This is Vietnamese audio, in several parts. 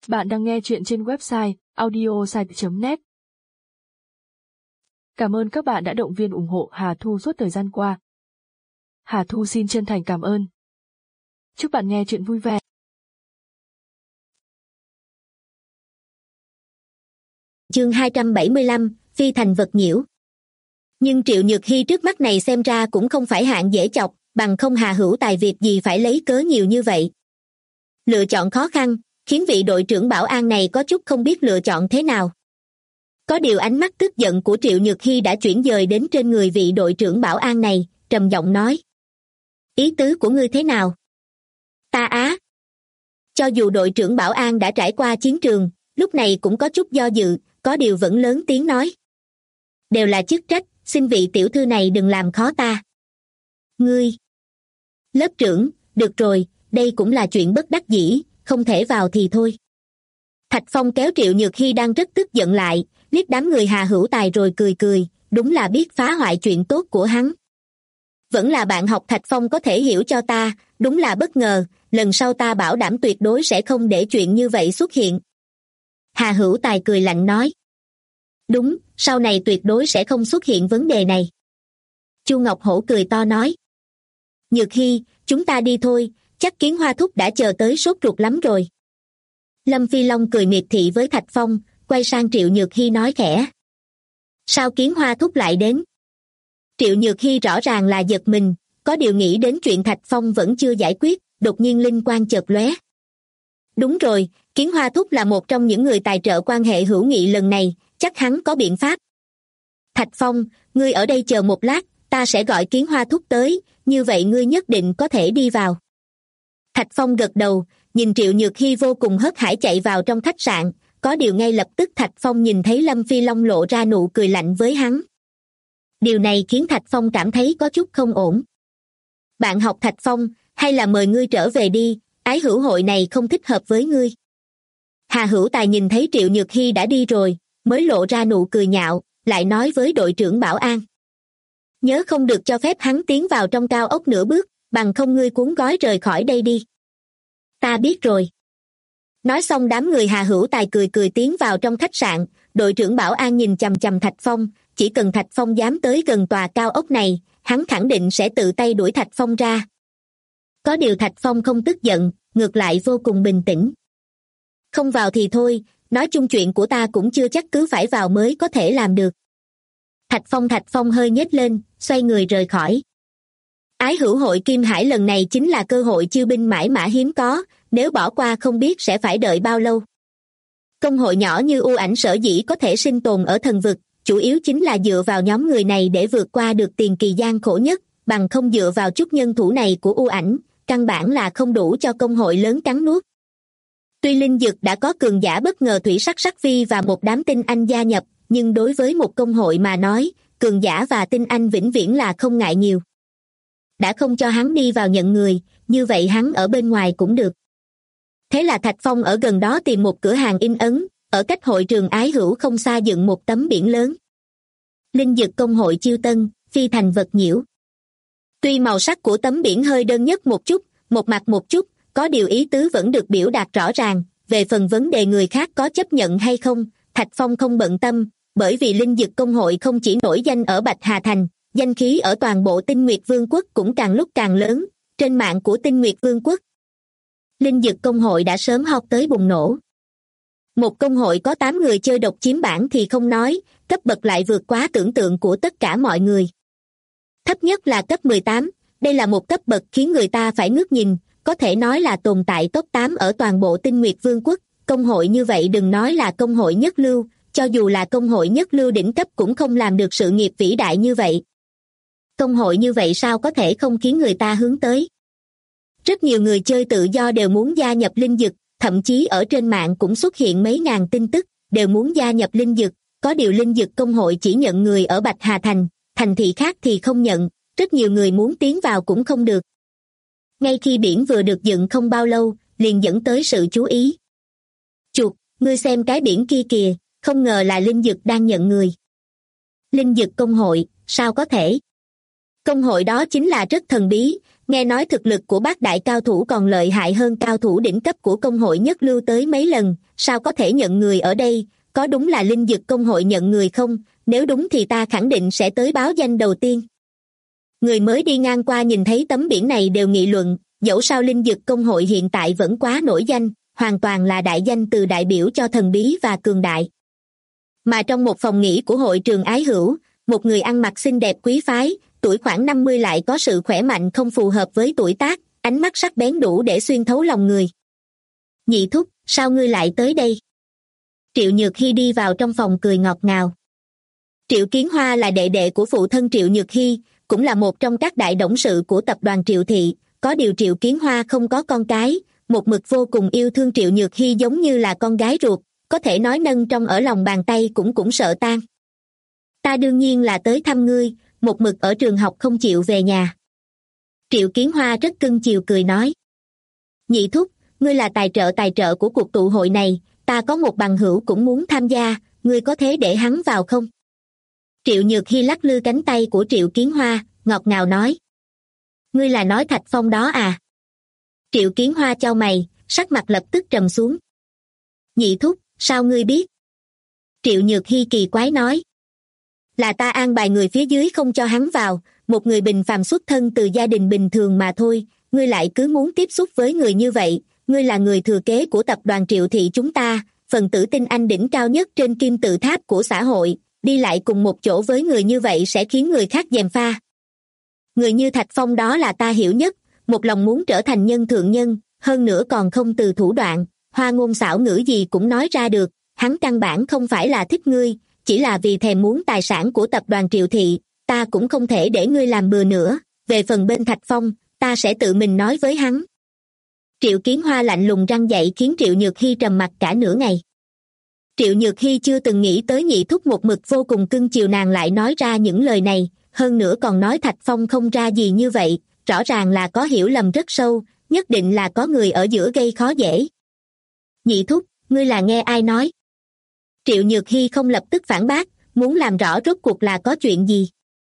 Bạn đang nghe chuyện trên website audiosite.net. Cảm ơn các bạn đã động viên ủng hộ Hà Thu suốt thời gian qua. Hà Thu xin chân thành cảm ơn. Chúc bạn nghe chuyện vui vẻ. Chương 275, Phi thành vật nhiễu. Nhưng Triệu Nhược Hy trước mắt này xem ra cũng không phải hạng dễ chọc, bằng không Hà Hữu Tài việc gì phải lấy cớ nhiều như vậy. Lựa chọn khó khăn, khiến vị đội trưởng bảo an này có chút không biết lựa chọn thế nào. Có điều ánh mắt tức giận của Triệu Nhược Hy đã chuyển dời đến trên người vị đội trưởng bảo an này, trầm giọng nói. Ý tứ của ngươi thế nào? Ta á. Cho dù đội trưởng bảo an đã trải qua chiến trường, lúc này cũng có chút do dự, có điều vẫn lớn tiếng nói. Đều là chức trách, xin vị tiểu thư này đừng làm khó ta. Ngươi. Lớp trưởng, được rồi, đây cũng là chuyện bất đắc dĩ, không thể vào thì thôi. Thạch Phong kéo Triệu Nhược Hy đang rất tức giận lại, liếc đám người Hà Hữu Tài rồi cười cười, đúng là biết phá hoại chuyện tốt của hắn. Vẫn là bạn học Thạch Phong có thể hiểu cho ta, đúng là bất ngờ, lần sau ta bảo đảm tuyệt đối sẽ không để chuyện như vậy xuất hiện. Hà Hữu Tài cười lạnh nói. Đúng, sau này tuyệt đối sẽ không xuất hiện vấn đề này. Chu Ngọc Hổ cười to nói. Nhược Hy, chúng ta đi thôi, chắc Kiến Hoa Thúc đã chờ tới sốt ruột lắm rồi. Lâm Phi Long cười miệt thị với Thạch Phong, quay sang Triệu Nhược Hy nói khẽ. Sao Kiến Hoa Thúc lại đến? Triệu Nhược Hy rõ ràng là giật mình, có điều nghĩ đến chuyện Thạch Phong vẫn chưa giải quyết, đột nhiên linh quang chợt lóe. Đúng rồi, Kiến Hoa Thúc là một trong những người tài trợ quan hệ hữu nghị lần này, chắc hắn có biện pháp. Thạch Phong, ngươi ở đây chờ một lát, ta sẽ gọi Kiến Hoa Thúc tới, như vậy ngươi nhất định có thể đi vào. Thạch Phong gật đầu, nhìn Triệu Nhược Hy vô cùng hớt hải chạy vào trong khách sạn, có điều ngay lập tức Thạch Phong nhìn thấy Lâm Phi Long lộ ra nụ cười lạnh với hắn. Điều này khiến Thạch Phong cảm thấy có chút không ổn. Bạn học Thạch Phong, hay là mời ngươi trở về đi, ái hữu hội này không thích hợp với ngươi. Hà Hữu Tài nhìn thấy Triệu Nhược Hy đã đi rồi, mới lộ ra nụ cười nhạo, lại nói với đội trưởng bảo an. Nhớ không được cho phép hắn tiến vào trong cao ốc nửa bước, bằng không ngươi cuốn gói rời khỏi đây đi. Ta biết rồi. Nói xong đám người Hà Hữu Tài cười cười tiến vào trong khách sạn, đội trưởng bảo an nhìn chằm chằm Thạch Phong, chỉ cần Thạch Phong dám tới gần tòa cao ốc này, hắn khẳng định sẽ tự tay đuổi Thạch Phong ra. Có điều Thạch Phong không tức giận, ngược lại vô cùng bình tĩnh. Không vào thì thôi, nói chung chuyện của ta cũng chưa chắc cứ phải vào mới có thể làm được. Thạch Phong hơi nhếch lên, xoay người rời khỏi. Ái hữu hội Kim Hải lần này chính là cơ hội chiêu binh mãi mã hiếm có, nếu bỏ qua không biết sẽ phải đợi bao lâu. Công hội nhỏ như U Ảnh sở dĩ có thể sinh tồn ở thần vực, chủ yếu chính là dựa vào nhóm người này để vượt qua được tiền kỳ gian khổ nhất, bằng không dựa vào chút nhân thủ này của U Ảnh, căn bản là không đủ cho công hội lớn cắn nuốt. Tuy Linh Dực đã có cường giả bất ngờ Thủy Sắc Sắc Phi và một đám tinh anh gia nhập, nhưng đối với một công hội mà nói, cường giả và tinh anh vĩnh viễn là không ngại nhiều. Đã không cho hắn đi vào nhận người, như vậy hắn ở bên ngoài cũng được. Thế là Thạch Phong ở gần đó tìm một cửa hàng in ấn, ở cách hội trường Ái Hữu không xa dựng một tấm biển lớn. Linh Dực công hội chiêu tân, phi thành vật nhiễu. Tuy màu sắc của tấm biển hơi đơn nhất một chút, một mặt một chút, có điều ý tứ vẫn được biểu đạt rõ ràng. Về phần vấn đề người khác có chấp nhận hay không, Thạch Phong không bận tâm, bởi vì Linh Dực công hội không chỉ nổi danh ở Bạch Hà Thành, danh khí ở toàn bộ Tinh Nguyệt Vương quốc cũng càng lúc càng lớn, trên mạng của Tinh Nguyệt Vương quốc. Linh Dực công hội đã sớm họp tới bùng nổ. Một công hội có 8 người chơi độc chiếm bảng thì không nói, cấp bậc lại vượt quá tưởng tượng của tất cả mọi người. Thấp nhất là cấp 18, đây là một cấp bậc khiến người ta phải ngước nhìn, có thể nói là tồn tại top 8 ở toàn bộ Tinh Nguyệt Vương quốc. Công hội như vậy đừng nói là công hội nhất lưu, cho dù là công hội nhất lưu đỉnh cấp cũng không làm được sự nghiệp vĩ đại như vậy. Công hội như vậy sao có thể không khiến người ta hướng tới. Rất nhiều người chơi tự do đều muốn gia nhập Linh Dực, thậm chí ở trên mạng cũng xuất hiện mấy ngàn tin tức, đều muốn gia nhập Linh Dực, có điều Linh Dực công hội chỉ nhận người ở Bạch Hà Thành, thành thị khác thì không nhận, rất nhiều người muốn tiến vào cũng không được. Ngay khi biển vừa được dựng không bao lâu, liền dẫn tới sự chú ý. Chuột, ngươi xem cái biển kia kìa, không ngờ là Linh Dực đang nhận người. Linh Dực công hội, sao có thể? Công hội đó chính là rất thần bí, Nghe nói thực lực của bác đại cao thủ còn lợi hại hơn cao thủ đỉnh cấp của công hội nhất lưu tới mấy lần, sao có thể nhận người ở đây, có đúng là linh dực công hội nhận người không, nếu đúng thì ta khẳng định sẽ tới báo danh đầu tiên. Người mới đi ngang qua nhìn thấy tấm biển này đều nghị luận, dẫu sao linh dực công hội hiện tại vẫn quá nổi danh, hoàn toàn là đại danh từ đại biểu cho thần bí và cường đại. Mà trong một phòng nghỉ của hội trường ái hữu, một người ăn mặc xinh đẹp quý phái, tuổi khoảng 50 lại có sự khỏe mạnh không phù hợp với tuổi tác, ánh mắt sắc bén đủ để xuyên thấu lòng người. Nhị thúc, sao ngươi lại tới đây? Triệu Nhược Hy đi vào trong phòng cười ngọt ngào. Triệu Kiến Hoa là đệ đệ của phụ thân Triệu Nhược Hy, cũng là một trong các đại董sự của tập đoàn Triệu Thị, có điều Triệu Kiến Hoa không có con cái, một mực vô cùng yêu thương Triệu Nhược Hy giống như là con gái ruột, có thể nói nâng trong ở lòng bàn tay cũng sợ tan. Ta đương nhiên là tới thăm ngươi, một mực ở trường học không chịu về nhà. Triệu Kiến Hoa rất cưng chiều cười nói. Nhị thúc, ngươi là tài trợ của cuộc tụ hội này, ta có một bằng hữu cũng muốn tham gia, ngươi có thế để hắn vào không? Triệu Nhược Hy lắc lư cánh tay của Triệu Kiến Hoa, ngọt ngào nói. Ngươi là nói Thạch Phong đó à? Triệu Kiến Hoa chau mày, sắc mặt lập tức trầm xuống. Nhị thúc, sao ngươi biết? Triệu Nhược Hy kỳ quái nói. Là ta an bài người phía dưới không cho hắn vào, một người bình phàm xuất thân từ gia đình bình thường mà thôi, ngươi lại cứ muốn tiếp xúc với người như vậy, ngươi là người thừa kế của tập đoàn Triệu Thị chúng ta, phần tử tinh anh đỉnh cao nhất trên kim tự tháp của xã hội, đi lại cùng một chỗ với người như vậy sẽ khiến người khác gièm pha. Người như Thạch Phong đó là ta hiểu nhất, một lòng muốn trở thành nhân thượng nhân, hơn nữa còn không từ thủ đoạn, hoa ngôn xảo ngữ gì cũng nói ra được, hắn căn bản không phải là thích ngươi, chỉ là vì thèm muốn tài sản của tập đoàn Triệu Thị, ta cũng không thể để ngươi làm bừa nữa, về phần bên Thạch Phong, ta sẽ tự mình nói với hắn. Triệu Kiến Hoa lạnh lùng răng dậy khiến Triệu Nhược Hy trầm mặc cả nửa ngày. Triệu Nhược Hy chưa từng nghĩ tới nhị thúc một mực vô cùng cưng chiều nàng lại nói ra những lời này, hơn nữa còn nói Thạch Phong không ra gì như vậy, rõ ràng là có hiểu lầm rất sâu, nhất định là có người ở giữa gây khó dễ. Nhị thúc, ngươi là nghe ai nói? Triệu Nhược Hy không lập tức phản bác, muốn làm rõ rốt cuộc là có chuyện gì.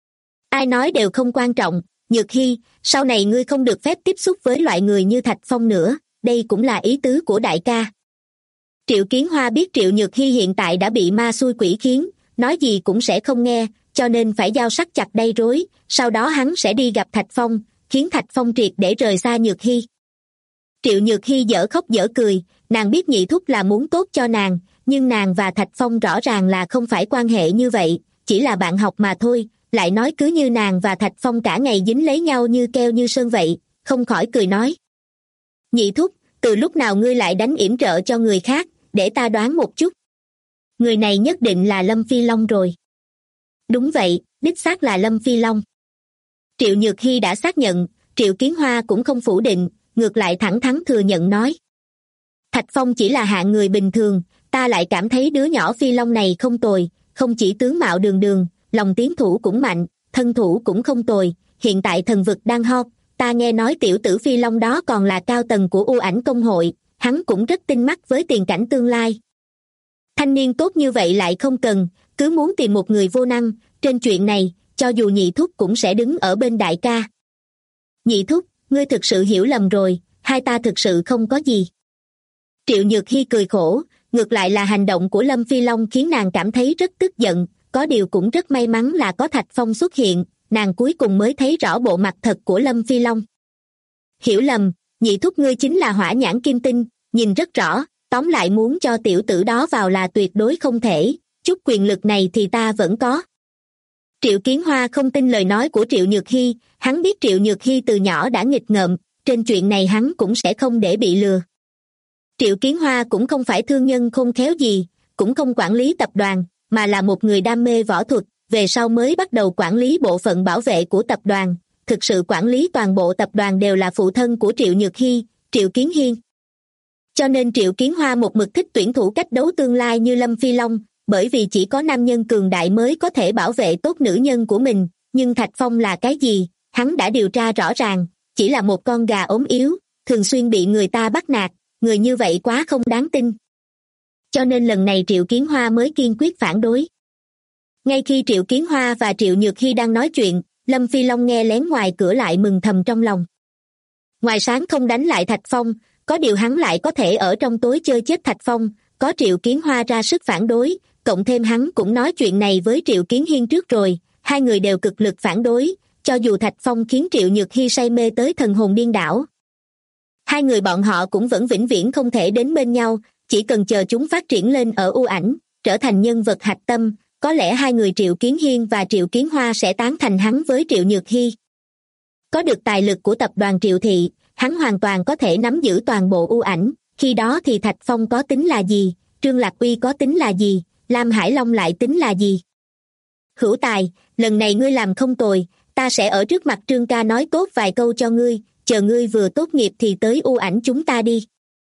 Ai nói đều không quan trọng, Nhược Hy, sau này ngươi không được phép tiếp xúc với loại người như Thạch Phong nữa, đây cũng là ý tứ của đại ca. Triệu Kiến Hoa biết Triệu Nhược Hy hiện tại đã bị ma xui quỷ khiến, nói gì cũng sẽ không nghe, cho nên phải giao sắc chặt đây rối, sau đó hắn sẽ đi gặp Thạch Phong, khiến Thạch Phong triệt để rời xa Nhược Hy. Triệu Nhược Hy dở khóc dở cười, nàng biết nhị thúc là muốn tốt cho nàng, nhưng nàng và Thạch Phong rõ ràng là không phải quan hệ như vậy, chỉ là bạn học mà thôi, lại nói cứ như nàng và Thạch Phong cả ngày dính lấy nhau như keo như sơn vậy, không khỏi cười nói. Nhị thúc, từ lúc nào ngươi lại đánh yểm trợ cho người khác, để ta đoán một chút. Người này nhất định là Lâm Phi Long rồi. Đúng vậy, đích xác là Lâm Phi Long. Triệu Nhược Hy đã xác nhận, Triệu Kiến Hoa cũng không phủ định, ngược lại thẳng thắn thừa nhận nói. Thạch Phong chỉ là hạng người bình thường, ta lại cảm thấy đứa nhỏ Phi Long này không tồi, không chỉ tướng mạo đường đường, lòng tiến thủ cũng mạnh, thân thủ cũng không tồi, hiện tại thần vực đang hot, ta nghe nói tiểu tử Phi Long đó còn là cao tầng của U Ảnh công hội, hắn cũng rất tinh mắt với tiền cảnh tương lai. Thanh niên tốt như vậy lại không cần, cứ muốn tìm một người vô năng, trên chuyện này, cho dù nhị thúc cũng sẽ đứng ở bên đại ca. Nhị thúc, ngươi thực sự hiểu lầm rồi, hai ta thực sự không có gì. Triệu Nhược Hy cười khổ, ngược lại là hành động của Lâm Phi Long khiến nàng cảm thấy rất tức giận, có điều cũng rất may mắn là có Thạch Phong xuất hiện, nàng cuối cùng mới thấy rõ bộ mặt thật của Lâm Phi Long. Hiểu lầm, nhị thúc ngươi chính là hỏa nhãn kim tinh, nhìn rất rõ, tóm lại muốn cho tiểu tử đó vào là tuyệt đối không thể, chút quyền lực này thì ta vẫn có. Triệu Kiến Hoa không tin lời nói của Triệu Nhược Hy, hắn biết Triệu Nhược Hy từ nhỏ đã nghịch ngợm, trên chuyện này hắn cũng sẽ không để bị lừa. Triệu Kiến Hoa cũng không phải thương nhân khôn khéo gì, cũng không quản lý tập đoàn, mà là một người đam mê võ thuật, về sau mới bắt đầu quản lý bộ phận bảo vệ của tập đoàn, thực sự quản lý toàn bộ tập đoàn đều là phụ thân của Triệu Nhược Hy, Triệu Kiến Hiên. Cho nên Triệu Kiến Hoa một mực thích tuyển thủ cách đấu tương lai như Lâm Phi Long, bởi vì chỉ có nam nhân cường đại mới có thể bảo vệ tốt nữ nhân của mình, nhưng Thạch Phong là cái gì, hắn đã điều tra rõ ràng, chỉ là một con gà ốm yếu, thường xuyên bị người ta bắt nạt, người như vậy quá không đáng tin. Cho nên lần này Triệu Kiến Hoa mới kiên quyết phản đối. Ngay khi Triệu Kiến Hoa và Triệu Nhược Hy đang nói chuyện, Lâm Phi Long nghe lén ngoài cửa lại mừng thầm trong lòng. Ngoài sáng không đánh lại Thạch Phong, có điều hắn lại có thể ở trong tối chơi chết Thạch Phong, có Triệu Kiến Hoa ra sức phản đối, cộng thêm hắn cũng nói chuyện này với Triệu Kiến Hiên trước rồi, hai người đều cực lực phản đối, cho dù Thạch Phong khiến Triệu Nhược Hy say mê tới thần hồn điên đảo. Hai người bọn họ cũng vẫn vĩnh viễn không thể đến bên nhau, chỉ cần chờ chúng phát triển lên ở U Ảnh, trở thành nhân vật hạch tâm, có lẽ hai người Triệu Kiến Hiên và Triệu Kiến Hoa sẽ tán thành hắn với Triệu Nhược Hy. Có được tài lực của tập đoàn Triệu Thị, hắn hoàn toàn có thể nắm giữ toàn bộ U Ảnh, khi đó thì Thạch Phong có tính là gì, Trương Lạc Uy có tính là gì, Lam Hải Long lại tính là gì. Hữu Tài, lần này ngươi làm không tồi, ta sẽ ở trước mặt Trương ca nói tốt vài câu cho ngươi, chờ ngươi vừa tốt nghiệp thì tới U Ảnh chúng ta đi.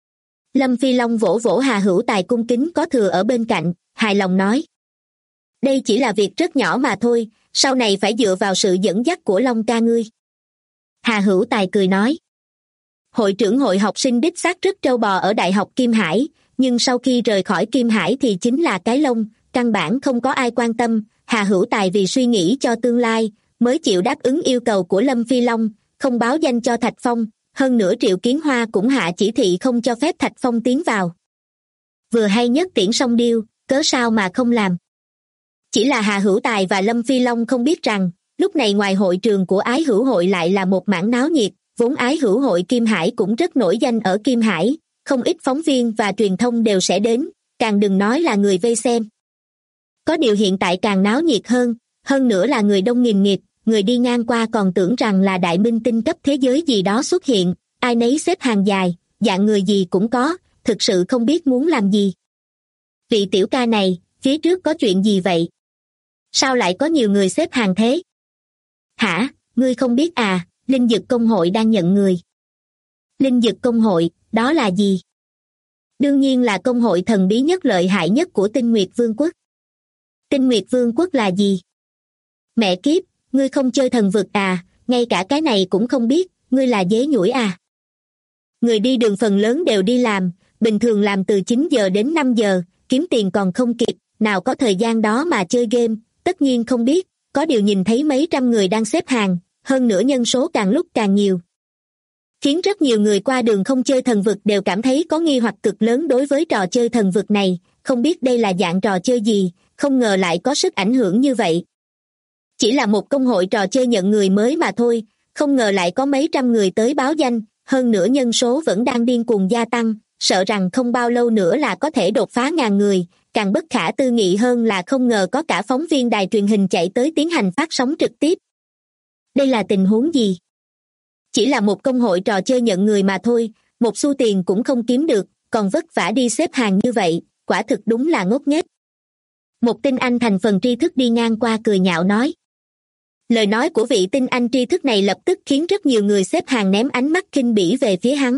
Lâm Phi Long vỗ vỗ Hà Hữu Tài cung kính có thừa ở bên cạnh, hài lòng nói. Đây chỉ là việc rất nhỏ mà thôi, sau này phải dựa vào sự dẫn dắt của Long ca ngươi. Hà Hữu Tài cười nói. Hội trưởng hội học sinh đích xác rất trâu bò ở Đại học Kim Hải, nhưng sau khi rời khỏi Kim Hải thì chính là cái lông, căn bản không có ai quan tâm. Hà Hữu Tài vì suy nghĩ cho tương lai, mới chịu đáp ứng yêu cầu của Lâm Phi Long, không báo danh cho Thạch Phong, hơn nữa Triệu Kiến Hoa cũng hạ chỉ thị không cho phép Thạch Phong tiến vào. Vừa hay nhất tiễn song điêu, cớ sao mà không làm. Chỉ là Hà Hữu Tài và Lâm Phi Long không biết rằng, lúc này ngoài hội trường của Ái Hữu Hội lại là một mảng náo nhiệt, vốn Ái Hữu Hội Kim Hải cũng rất nổi danh ở Kim Hải, không ít phóng viên và truyền thông đều sẽ đến, càng đừng nói là người vây xem. Có điều hiện tại càng náo nhiệt hơn nữa là người đông nghìn nghịt, người đi ngang qua còn tưởng rằng là đại minh tinh cấp thế giới gì đó xuất hiện, ai nấy xếp hàng dài, dạng người gì cũng có, thực sự không biết muốn làm gì. Vị tiểu ca này, phía trước có chuyện gì vậy? Sao lại có nhiều người xếp hàng thế? Hả, ngươi không biết à, Linh Dực Công hội đang nhận người. Linh Dực Công hội, đó là gì? Đương nhiên là công hội thần bí nhất lợi hại nhất của Tinh Nguyệt Vương quốc. Tinh Nguyệt Vương quốc là gì? Mẹ kiếp, ngươi không chơi thần vực à, ngay cả cái này cũng không biết, ngươi là dế nhủi à? Người đi đường phần lớn đều đi làm, bình thường làm từ 9 giờ đến 5 giờ, kiếm tiền còn không kịp, nào có thời gian đó mà chơi game, tất nhiên không biết, có điều nhìn thấy mấy trăm người đang xếp hàng, hơn nữa nhân số càng lúc càng nhiều. Khiến rất nhiều người qua đường không chơi thần vực đều cảm thấy có nghi hoặc cực lớn đối với trò chơi thần vực này, không biết đây là dạng trò chơi gì, không ngờ lại có sức ảnh hưởng như vậy. Chỉ là một công hội trò chơi nhận người mới mà thôi, không ngờ lại có mấy trăm người tới báo danh, hơn nữa nhân số vẫn đang điên cuồng gia tăng, sợ rằng không bao lâu nữa là có thể đột phá 1000 người, càng bất khả tư nghị hơn là không ngờ có cả phóng viên đài truyền hình chạy tới tiến hành phát sóng trực tiếp. Đây là tình huống gì? Chỉ là một công hội trò chơi nhận người mà thôi, một xu tiền cũng không kiếm được, còn vất vả đi xếp hàng như vậy, quả thực đúng là ngốc nghếch. Một tinh anh thành phần tri thức đi ngang qua cười nhạo nói. Lời nói của vị tinh anh tri thức này lập tức khiến rất nhiều người xếp hàng ném ánh mắt khinh bỉ về phía hắn.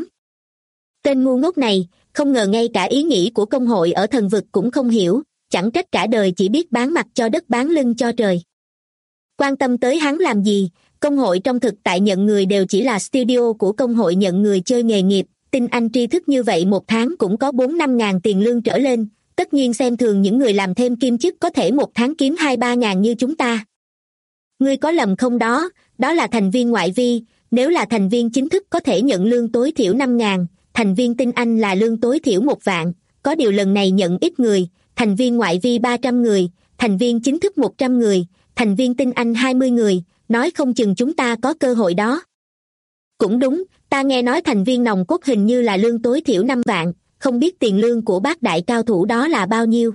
Tên ngu ngốc này, không ngờ ngay cả ý nghĩ của công hội ở thần vực cũng không hiểu, chẳng trách cả đời chỉ biết bán mặt cho đất bán lưng cho trời. Quan tâm tới hắn làm gì, công hội trong thực tại nhận người đều chỉ là studio của công hội nhận người chơi nghề nghiệp, tinh anh tri thức như vậy một tháng cũng có 4-5 ngàn tiền lương trở lên, tất nhiên xem thường những người làm thêm kim chức có thể một tháng kiếm 2-3 ngàn như chúng ta. Ngươi có lầm không đó, đó là thành viên ngoại vi, nếu là thành viên chính thức có thể nhận lương tối thiểu 5 ngàn, thành viên tinh anh là lương tối thiểu 1 vạn, có điều lần này nhận ít người, thành viên ngoại vi 300 người, thành viên chính thức 100 người, thành viên tinh anh 20 người, nói không chừng chúng ta có cơ hội đó. Cũng đúng, ta nghe nói thành viên nòng cốt hình như là lương tối thiểu 5 vạn, không biết tiền lương của bác đại cao thủ đó là bao nhiêu.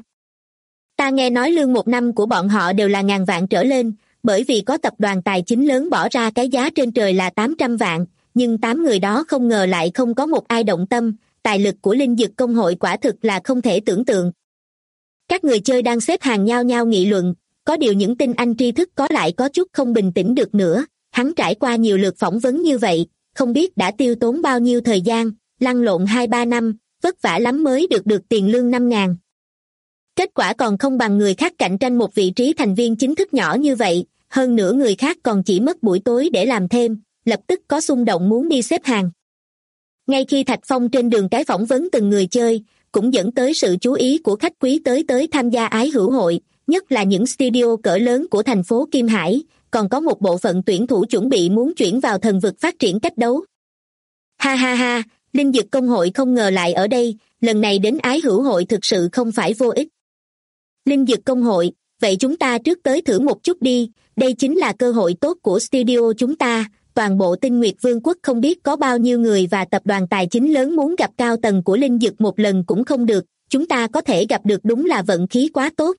Ta nghe nói lương một năm của bọn họ đều là ngàn vạn trở lên, bởi vì có tập đoàn tài chính lớn bỏ ra cái giá trên trời là 800 vạn, nhưng 8 người đó không ngờ lại không có một ai động tâm, tài lực của Linh Dực Công hội quả thực là không thể tưởng tượng. Các người chơi đang xếp hàng nhao nhao nghị luận, có điều những tinh anh tri thức có lại có chút không bình tĩnh được nữa, hắn trải qua nhiều lượt phỏng vấn như vậy, không biết đã tiêu tốn bao nhiêu thời gian, lăn lộn 2-3 năm, vất vả lắm mới được tiền lương 5 ngàn. Kết quả còn không bằng người khác cạnh tranh một vị trí thành viên chính thức nhỏ như vậy, hơn nữa người khác còn chỉ mất buổi tối để làm thêm, lập tức có xung động muốn đi xếp hàng. Ngay khi Thạch Phong trên đường cái phỏng vấn từng người chơi, cũng dẫn tới sự chú ý của khách quý tới tham gia Ái Hữu Hội, nhất là những studio cỡ lớn của thành phố Kim Hải, còn có một bộ phận tuyển thủ chuẩn bị muốn chuyển vào thần vực phát triển cách đấu. Ha ha ha, Linh Dực Công hội không ngờ lại ở đây, lần này đến Ái Hữu hội thực sự không phải vô ích. Linh Dực Công hội, vậy chúng ta trước tới thử một chút đi, đây chính là cơ hội tốt của studio chúng ta, toàn bộ Tinh Nguyệt Vương quốc không biết có bao nhiêu người và tập đoàn tài chính lớn muốn gặp cao tầng của Linh Dực một lần cũng không được, chúng ta có thể gặp được đúng là vận khí quá tốt.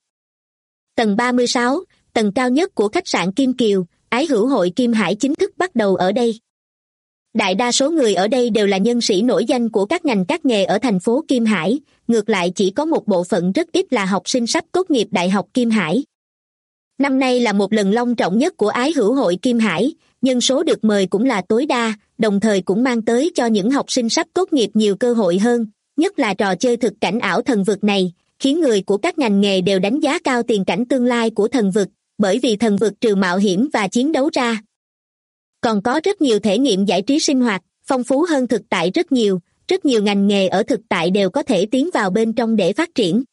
Tầng 36, tầng cao nhất của khách sạn Kim Kiều, Ái Hữu hội Kim Hải chính thức bắt đầu ở đây. Đại đa số người ở đây đều là nhân sĩ nổi danh của các ngành các nghề ở thành phố Kim Hải, ngược lại chỉ có một bộ phận rất ít là học sinh sắp tốt nghiệp Đại học Kim Hải. Năm nay là một lần long trọng nhất của Ái Hữu hội Kim Hải, nhân số được mời cũng là tối đa, đồng thời cũng mang tới cho những học sinh sắp tốt nghiệp nhiều cơ hội hơn, nhất là trò chơi thực cảnh ảo thần vực này, khiến người của các ngành nghề đều đánh giá cao tiền cảnh tương lai của thần vực, bởi vì thần vực trừ mạo hiểm và chiến đấu ra còn có rất nhiều thể nghiệm giải trí sinh hoạt, phong phú hơn thực tại rất nhiều ngành nghề ở thực tại đều có thể tiến vào bên trong để phát triển.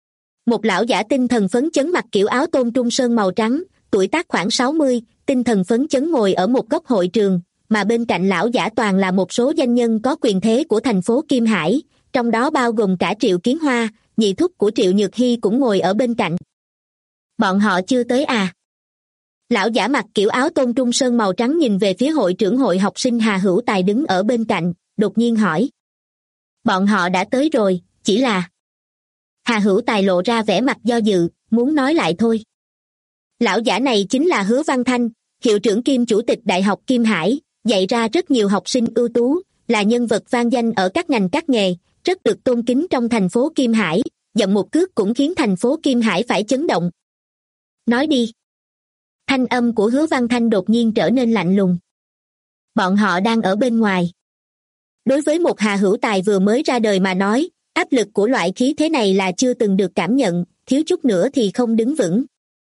Một lão giả tinh thần phấn chấn mặc kiểu áo tôn trung sơn màu trắng, tuổi tác khoảng 60, tinh thần phấn chấn ngồi ở một góc hội trường, mà bên cạnh lão giả toàn là một số danh nhân có quyền thế của thành phố Kim Hải, trong đó bao gồm cả Triệu Kiến Hoa, nhị thúc của Triệu Nhược Hy cũng ngồi ở bên cạnh. Bọn họ chưa tới à? Lão giả mặc kiểu áo tôn trung sơn màu trắng nhìn về phía hội trưởng hội học sinh Hà Hữu Tài đứng ở bên cạnh, đột nhiên hỏi. Bọn họ đã tới rồi, chỉ là... Hà Hữu Tài lộ ra vẻ mặt do dự, muốn nói lại thôi. Lão giả này chính là Hứa Văn Thanh, hiệu trưởng kiêm chủ tịch Đại học Kim Hải, dạy ra rất nhiều học sinh ưu tú, là nhân vật vang danh ở các ngành các nghề, rất được tôn kính trong thành phố Kim Hải, dậm một cước cũng khiến thành phố Kim Hải phải chấn động. Nói đi. Thanh âm của Hứa Văn Thanh đột nhiên trở nên lạnh lùng. Bọn họ đang ở bên ngoài. Đối với một Hà Hữu Tài vừa mới ra đời mà nói, áp lực của loại khí thế này là chưa từng được cảm nhận, thiếu chút nữa thì không đứng vững.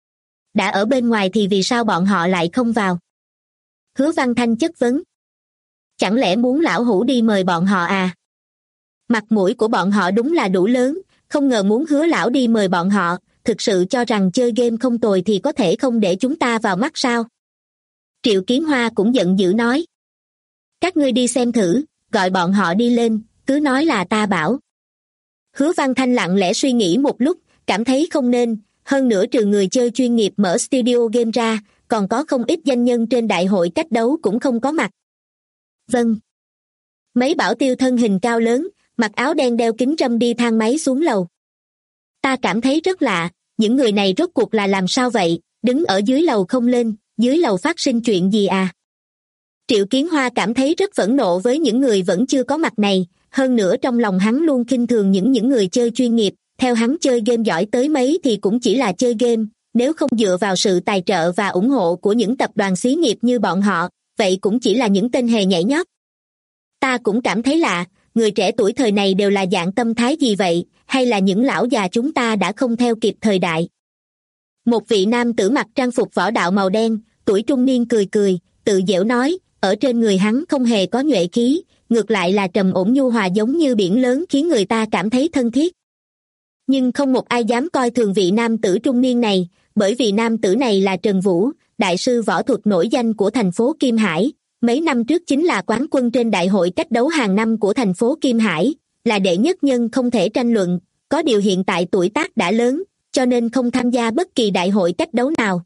Đã ở bên ngoài thì vì sao bọn họ lại không vào? Hứa Văn Thanh chất vấn. Chẳng lẽ muốn lão hủ đi mời bọn họ à? Mặt mũi của bọn họ đúng là đủ lớn, không ngờ muốn Hứa lão đi mời bọn họ, thực sự cho rằng chơi game không tồi thì có thể không để chúng ta vào mắt sao? Triệu Kiến Hoa cũng giận dữ nói. Các ngươi đi xem thử, gọi bọn họ đi lên, cứ nói là ta bảo. Hứa Văn Thanh lặng lẽ suy nghĩ một lúc, cảm thấy không nên, hơn nữa trừ người chơi chuyên nghiệp mở studio game ra, còn có không ít danh nhân trên đại hội cách đấu cũng không có mặt. Vâng. Mấy bảo tiêu thân hình cao lớn, mặc áo đen đeo kính râm đi thang máy xuống lầu. Ta cảm thấy rất lạ, những người này rốt cuộc là làm sao vậy, đứng ở dưới lầu không lên, dưới lầu phát sinh chuyện gì à? Triệu Kiến Hoa cảm thấy rất phẫn nộ với những người vẫn chưa có mặt này, hơn nữa trong lòng hắn luôn khinh thường những người chơi chuyên nghiệp, theo hắn chơi game giỏi tới mấy thì cũng chỉ là chơi game, nếu không dựa vào sự tài trợ và ủng hộ của những tập đoàn xí nghiệp như bọn họ, vậy cũng chỉ là những tên hề nhảy nhót. Ta cũng cảm thấy lạ, người trẻ tuổi thời này đều là dạng tâm thái gì vậy, hay là những lão già chúng ta đã không theo kịp thời đại? Một vị nam tử mặc trang phục võ đạo màu đen, tuổi trung niên cười cười, tự giễu nói, ở trên người hắn không hề có nhuệ khí, ngược lại là trầm ổn nhu hòa giống như biển lớn khiến người ta cảm thấy thân thiết. Nhưng không một ai dám coi thường vị nam tử trung niên này, bởi vì nam tử này là Trần Vũ, đại sư võ thuật nổi danh của thành phố Kim Hải, mấy năm trước chính là quán quân trên đại hội cách đấu hàng năm của thành phố Kim Hải, là đệ nhất nhân không thể tranh luận, có điều hiện tại tuổi tác đã lớn, cho nên không tham gia bất kỳ đại hội cách đấu nào,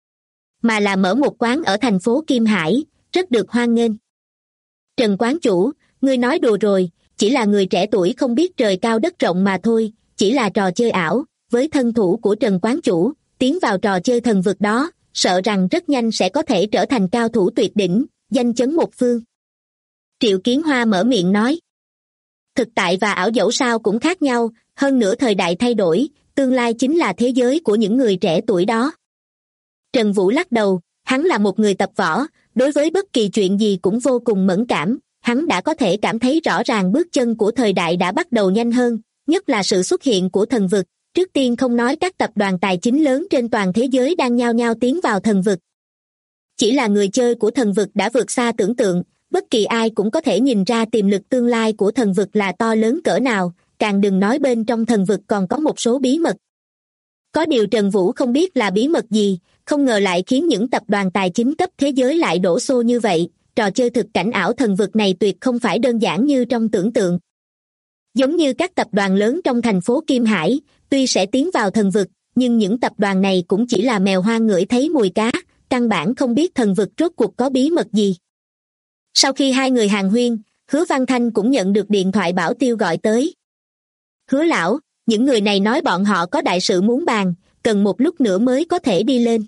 mà là mở một quán ở thành phố Kim Hải, rất được hoan nghênh. Trần quán chủ, ngươi nói đùa rồi, chỉ là người trẻ tuổi không biết trời cao đất rộng mà thôi, chỉ là trò chơi ảo, với thân thủ của Trần quán chủ, tiến vào trò chơi thần vực đó, sợ rằng rất nhanh sẽ có thể trở thành cao thủ tuyệt đỉnh, danh chấn một phương. Triệu Kiến Hoa mở miệng nói. Thực tại và ảo dẫu sao cũng khác nhau, hơn nữa thời đại thay đổi, tương lai chính là thế giới của những người trẻ tuổi đó. Trần Vũ lắc đầu, hắn là một người tập võ, đối với bất kỳ chuyện gì cũng vô cùng mẫn cảm, hắn đã có thể cảm thấy rõ ràng bước chân của thời đại đã bắt đầu nhanh hơn, nhất là sự xuất hiện của thần vực, trước tiên không nói các tập đoàn tài chính lớn trên toàn thế giới đang nhao nhao tiến vào thần vực. Chỉ là người chơi của thần vực đã vượt xa tưởng tượng, bất kỳ ai cũng có thể nhìn ra tiềm lực tương lai của thần vực là to lớn cỡ nào, càng đừng nói bên trong thần vực còn có một số bí mật. Có điều Trần Vũ không biết là bí mật gì, không ngờ lại khiến những tập đoàn tài chính cấp thế giới lại đổ xô như vậy, trò chơi thực cảnh ảo thần vực này tuyệt không phải đơn giản như trong tưởng tượng. Giống như các tập đoàn lớn trong thành phố Kim Hải, tuy sẽ tiến vào thần vực, nhưng những tập đoàn này cũng chỉ là mèo hoang ngửi thấy mùi cá, căn bản không biết thần vực rốt cuộc có bí mật gì. Sau khi hai người hàn huyên, Hứa Văn Thanh cũng nhận được điện thoại Bảo Tiêu gọi tới. Hứa lão, những người này nói bọn họ có đại sự muốn bàn, cần một lúc nữa mới có thể đi lên.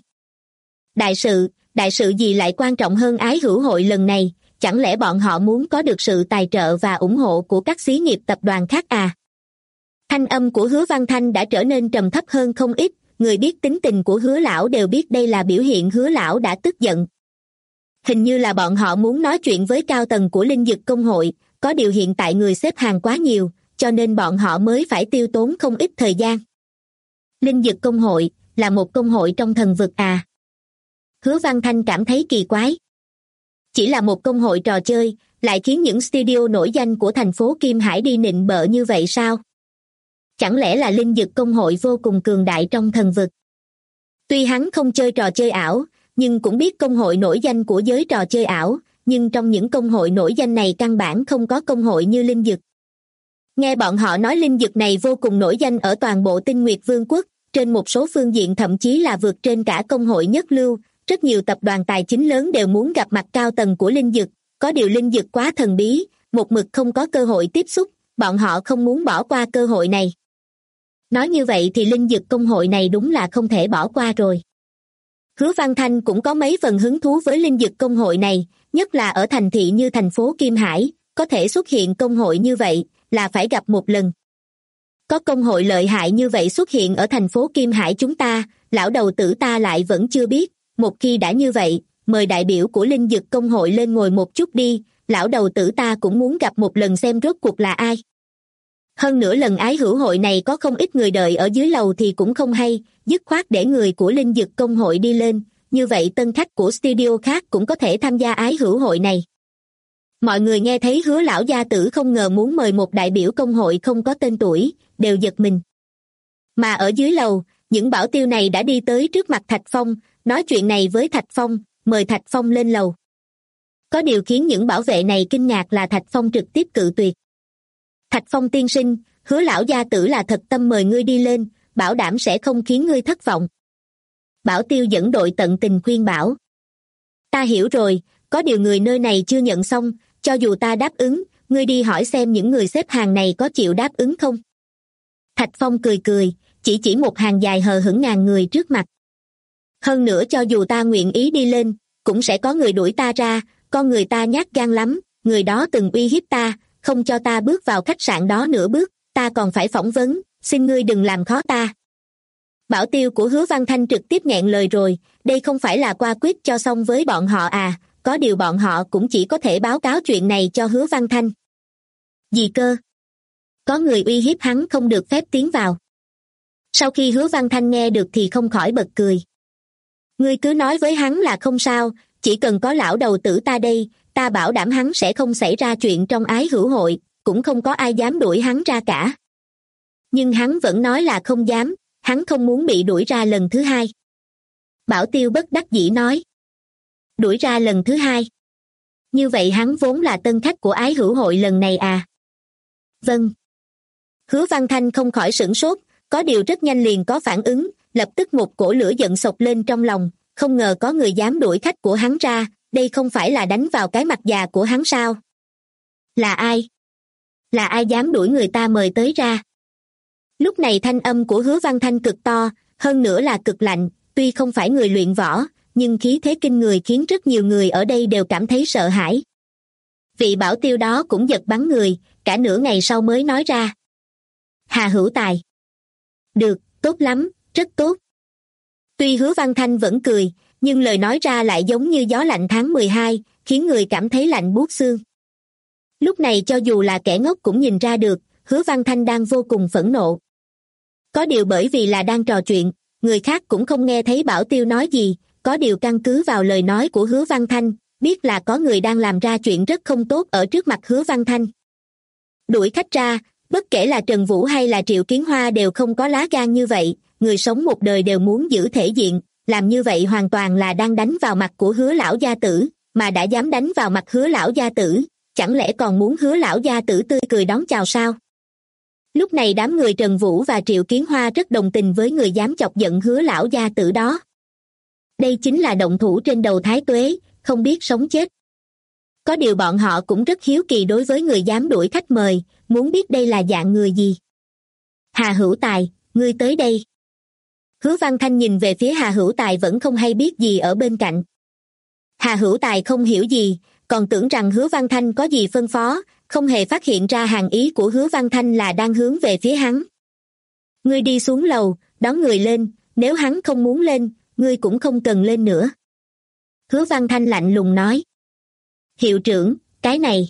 Đại sự gì lại quan trọng hơn ái hữu hội lần này, chẳng lẽ bọn họ muốn có được sự tài trợ và ủng hộ của các xí nghiệp tập đoàn khác à? Thanh âm của Hứa Văn Thanh đã trở nên trầm thấp hơn không ít, người biết tính tình của Hứa lão đều biết đây là biểu hiện Hứa lão đã tức giận. Hình như là bọn họ muốn nói chuyện với cao tầng của Linh Dực Công hội, có điều hiện tại người xếp hàng quá nhiều, cho nên bọn họ mới phải tiêu tốn không ít thời gian. Linh Dực Công hội là một công hội trong thần vực à? Hứa Văn Thanh cảm thấy kỳ quái. Chỉ là một công hội trò chơi, lại khiến những studio nổi danh của thành phố Kim Hải đi nịnh bợ như vậy sao? Chẳng lẽ là Linh Dực Công hội vô cùng cường đại trong thần vực? Tuy hắn không chơi trò chơi ảo, nhưng cũng biết công hội nổi danh của giới trò chơi ảo, nhưng trong những công hội nổi danh này căn bản không có công hội như Linh Dực. Nghe bọn họ nói Linh Dực này vô cùng nổi danh ở toàn bộ Tinh Nguyệt Vương quốc, trên một số phương diện thậm chí là vượt trên cả công hội nhất lưu, rất nhiều tập đoàn tài chính lớn đều muốn gặp mặt cao tầng của Linh Dực, có điều Linh Dực quá thần bí, một mực không có cơ hội tiếp xúc, bọn họ không muốn bỏ qua cơ hội này. Nói như vậy thì Linh Dực công hội này đúng là không thể bỏ qua rồi. Hứa Văn Thanh cũng có mấy phần hứng thú với Linh Dực công hội này, nhất là ở thành thị như thành phố Kim Hải, có thể xuất hiện công hội như vậy là phải gặp một lần. Có công hội lợi hại như vậy xuất hiện ở thành phố Kim Hải chúng ta, lão đầu tử ta lại vẫn chưa biết, một khi đã như vậy, mời đại biểu của Linh Dực công hội lên ngồi một chút đi, lão đầu tử ta cũng muốn gặp một lần xem rốt cuộc là ai. Hơn nữa lần ái hữu hội này có không ít người đợi ở dưới lầu thì cũng không hay, dứt khoát để người của Linh Dực công hội đi lên, như vậy tân khách của studio khác cũng có thể tham gia ái hữu hội này. Mọi người nghe thấy Hứa lão gia tử không ngờ muốn mời một đại biểu công hội không có tên tuổi, đều giật mình. Mà ở dưới lầu, những bảo tiêu này đã đi tới trước mặt Thạch Phong, nói chuyện này với Thạch Phong, mời Thạch Phong lên lầu. Có điều khiến những bảo vệ này kinh ngạc là Thạch Phong trực tiếp cự tuyệt. Thạch Phong tiên sinh, Hứa lão gia tử là thật tâm mời ngươi đi lên, bảo đảm sẽ không khiến ngươi thất vọng. Bảo tiêu dẫn đội tận tình khuyên bảo. Ta hiểu rồi, có điều người nơi này chưa nhận xong, cho dù ta đáp ứng, ngươi đi hỏi xem những người xếp hàng này có chịu đáp ứng không. Thạch Phong cười cười, chỉ một hàng dài hờ hững ngàn người trước mặt. Hơn nữa cho dù ta nguyện ý đi lên, cũng sẽ có người đuổi ta ra, con người ta nhát gan lắm, người đó từng uy hiếp ta, không cho ta bước vào khách sạn đó nửa bước, ta còn phải phỏng vấn, xin ngươi đừng làm khó ta. Bảo tiêu của Hứa Văn Thanh trực tiếp nghẹn lời rồi, đây không phải là qua quyết cho xong với bọn họ à, có điều bọn họ cũng chỉ có thể báo cáo chuyện này cho Hứa Văn Thanh. Gì cơ? Có người uy hiếp hắn không được phép tiến vào. Sau khi Hứa Văn Thanh nghe được thì không khỏi bật cười. Ngươi cứ nói với hắn là không sao, chỉ cần có lão đầu tử ta đây, ta bảo đảm hắn sẽ không xảy ra chuyện trong ái hữu hội, cũng không có ai dám đuổi hắn ra cả. Nhưng hắn vẫn nói là không dám, hắn không muốn bị đuổi ra lần thứ hai. Bảo tiêu bất đắc dĩ nói. Đuổi ra lần thứ hai? Như vậy hắn vốn là tân khách của ái hữu hội lần này à? Vâng. Hứa Văn Thanh không khỏi sửng sốt, có điều rất nhanh liền có phản ứng, lập tức một cổ lửa giận sộc lên trong lòng, không ngờ có người dám đuổi khách của hắn ra, đây không phải là đánh vào cái mặt già của hắn sao? Là ai? Là ai dám đuổi người ta mời tới ra? Lúc này thanh âm của Hứa Văn Thanh cực to, hơn nữa là cực lạnh, tuy không phải người luyện võ, nhưng khí thế kinh người khiến rất nhiều người ở đây đều cảm thấy sợ hãi. Vị bảo tiêu đó cũng giật bắn người, cả nửa ngày sau mới nói ra. Hà Hữu Tài. Được, tốt lắm, rất tốt. Tuy Hứa Văn Thanh vẫn cười, nhưng lời nói ra lại giống như gió lạnh tháng 12, khiến người cảm thấy lạnh buốt xương. Lúc này cho dù là kẻ ngốc cũng nhìn ra được, Hứa Văn Thanh đang vô cùng phẫn nộ. Có điều bởi vì là đang trò chuyện, người khác cũng không nghe thấy bảo tiêu nói gì, có điều căn cứ vào lời nói của Hứa Văn Thanh, biết là có người đang làm ra chuyện rất không tốt ở trước mặt Hứa Văn Thanh. Đuổi khách ra, bất kể là Trần Vũ hay là Triệu Kiến Hoa đều không có lá gan như vậy, người sống một đời đều muốn giữ thể diện, làm như vậy hoàn toàn là đang đánh vào mặt của Hứa lão gia tử, mà đã dám đánh vào mặt Hứa lão gia tử, chẳng lẽ còn muốn Hứa lão gia tử tươi cười đón chào sao? Lúc này đám người Trần Vũ và Triệu Kiến Hoa rất đồng tình với người dám chọc giận Hứa lão gia tử đó. Đây chính là động thủ trên đầu Thái Tuế, không biết sống chết. Có điều bọn họ cũng rất hiếu kỳ đối với người dám đuổi khách mời, muốn biết đây là dạng người gì. Hà Hữu Tài, ngươi tới đây. Hứa Văn Thanh nhìn về phía Hà Hữu Tài vẫn không hay biết gì ở bên cạnh. Hà Hữu Tài không hiểu gì, còn tưởng rằng Hứa Văn Thanh có gì phân phó, không hề phát hiện ra hàng ý của Hứa Văn Thanh là đang hướng về phía hắn. Ngươi đi xuống lầu, đón người lên, nếu hắn không muốn lên, ngươi cũng không cần lên nữa. Hứa Văn Thanh lạnh lùng nói. Hiệu trưởng, cái này.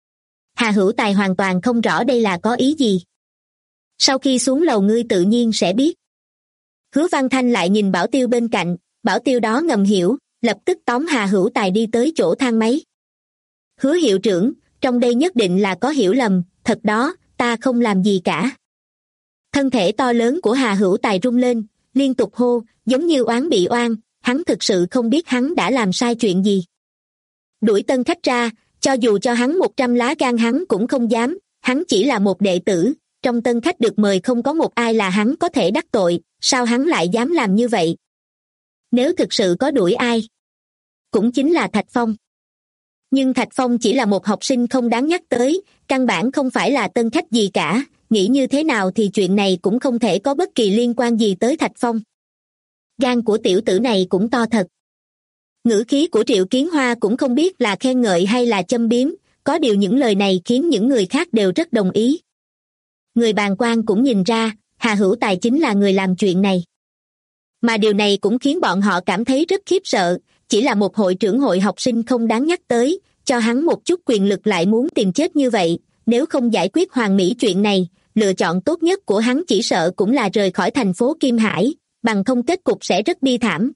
Hà Hữu Tài hoàn toàn không rõ đây là có ý gì. Sau khi xuống lầu ngươi tự nhiên sẽ biết. Hứa Văn Thanh lại nhìn Bảo Tiêu bên cạnh, Bảo Tiêu đó ngầm hiểu, lập tức tóm Hà Hữu Tài đi tới chỗ thang máy. Hứa hiệu trưởng, trong đây nhất định là có hiểu lầm, thật đó, ta không làm gì cả. Thân thể to lớn của Hà Hữu Tài rung lên, liên tục hô, giống như oán bị oan, hắn thực sự không biết hắn đã làm sai chuyện gì. Đuổi tân khách ra, cho dù cho hắn 100 lá gan hắn cũng không dám, hắn chỉ là một đệ tử, trong tân khách được mời không có một ai là hắn có thể đắc tội, sao hắn lại dám làm như vậy? Nếu thực sự có đuổi ai, cũng chính là Thạch Phong. Nhưng Thạch Phong chỉ là một học sinh không đáng nhắc tới, căn bản không phải là tân khách gì cả, nghĩ như thế nào thì chuyện này cũng không thể có bất kỳ liên quan gì tới Thạch Phong. Gan của tiểu tử này cũng to thật. Ngữ khí của Triệu Kiến Hoa cũng không biết là khen ngợi hay là châm biếm, có điều những lời này khiến những người khác đều rất đồng ý. Người bàng quan cũng nhìn ra, Hà Hữu Tài chính là người làm chuyện này. Mà điều này cũng khiến bọn họ cảm thấy rất khiếp sợ, chỉ là một hội trưởng hội học sinh không đáng nhắc tới, cho hắn một chút quyền lực lại muốn tìm chết như vậy, nếu không giải quyết hoàn mỹ chuyện này, lựa chọn tốt nhất của hắn chỉ sợ cũng là rời khỏi thành phố Kim Hải, bằng không kết cục sẽ rất bi thảm.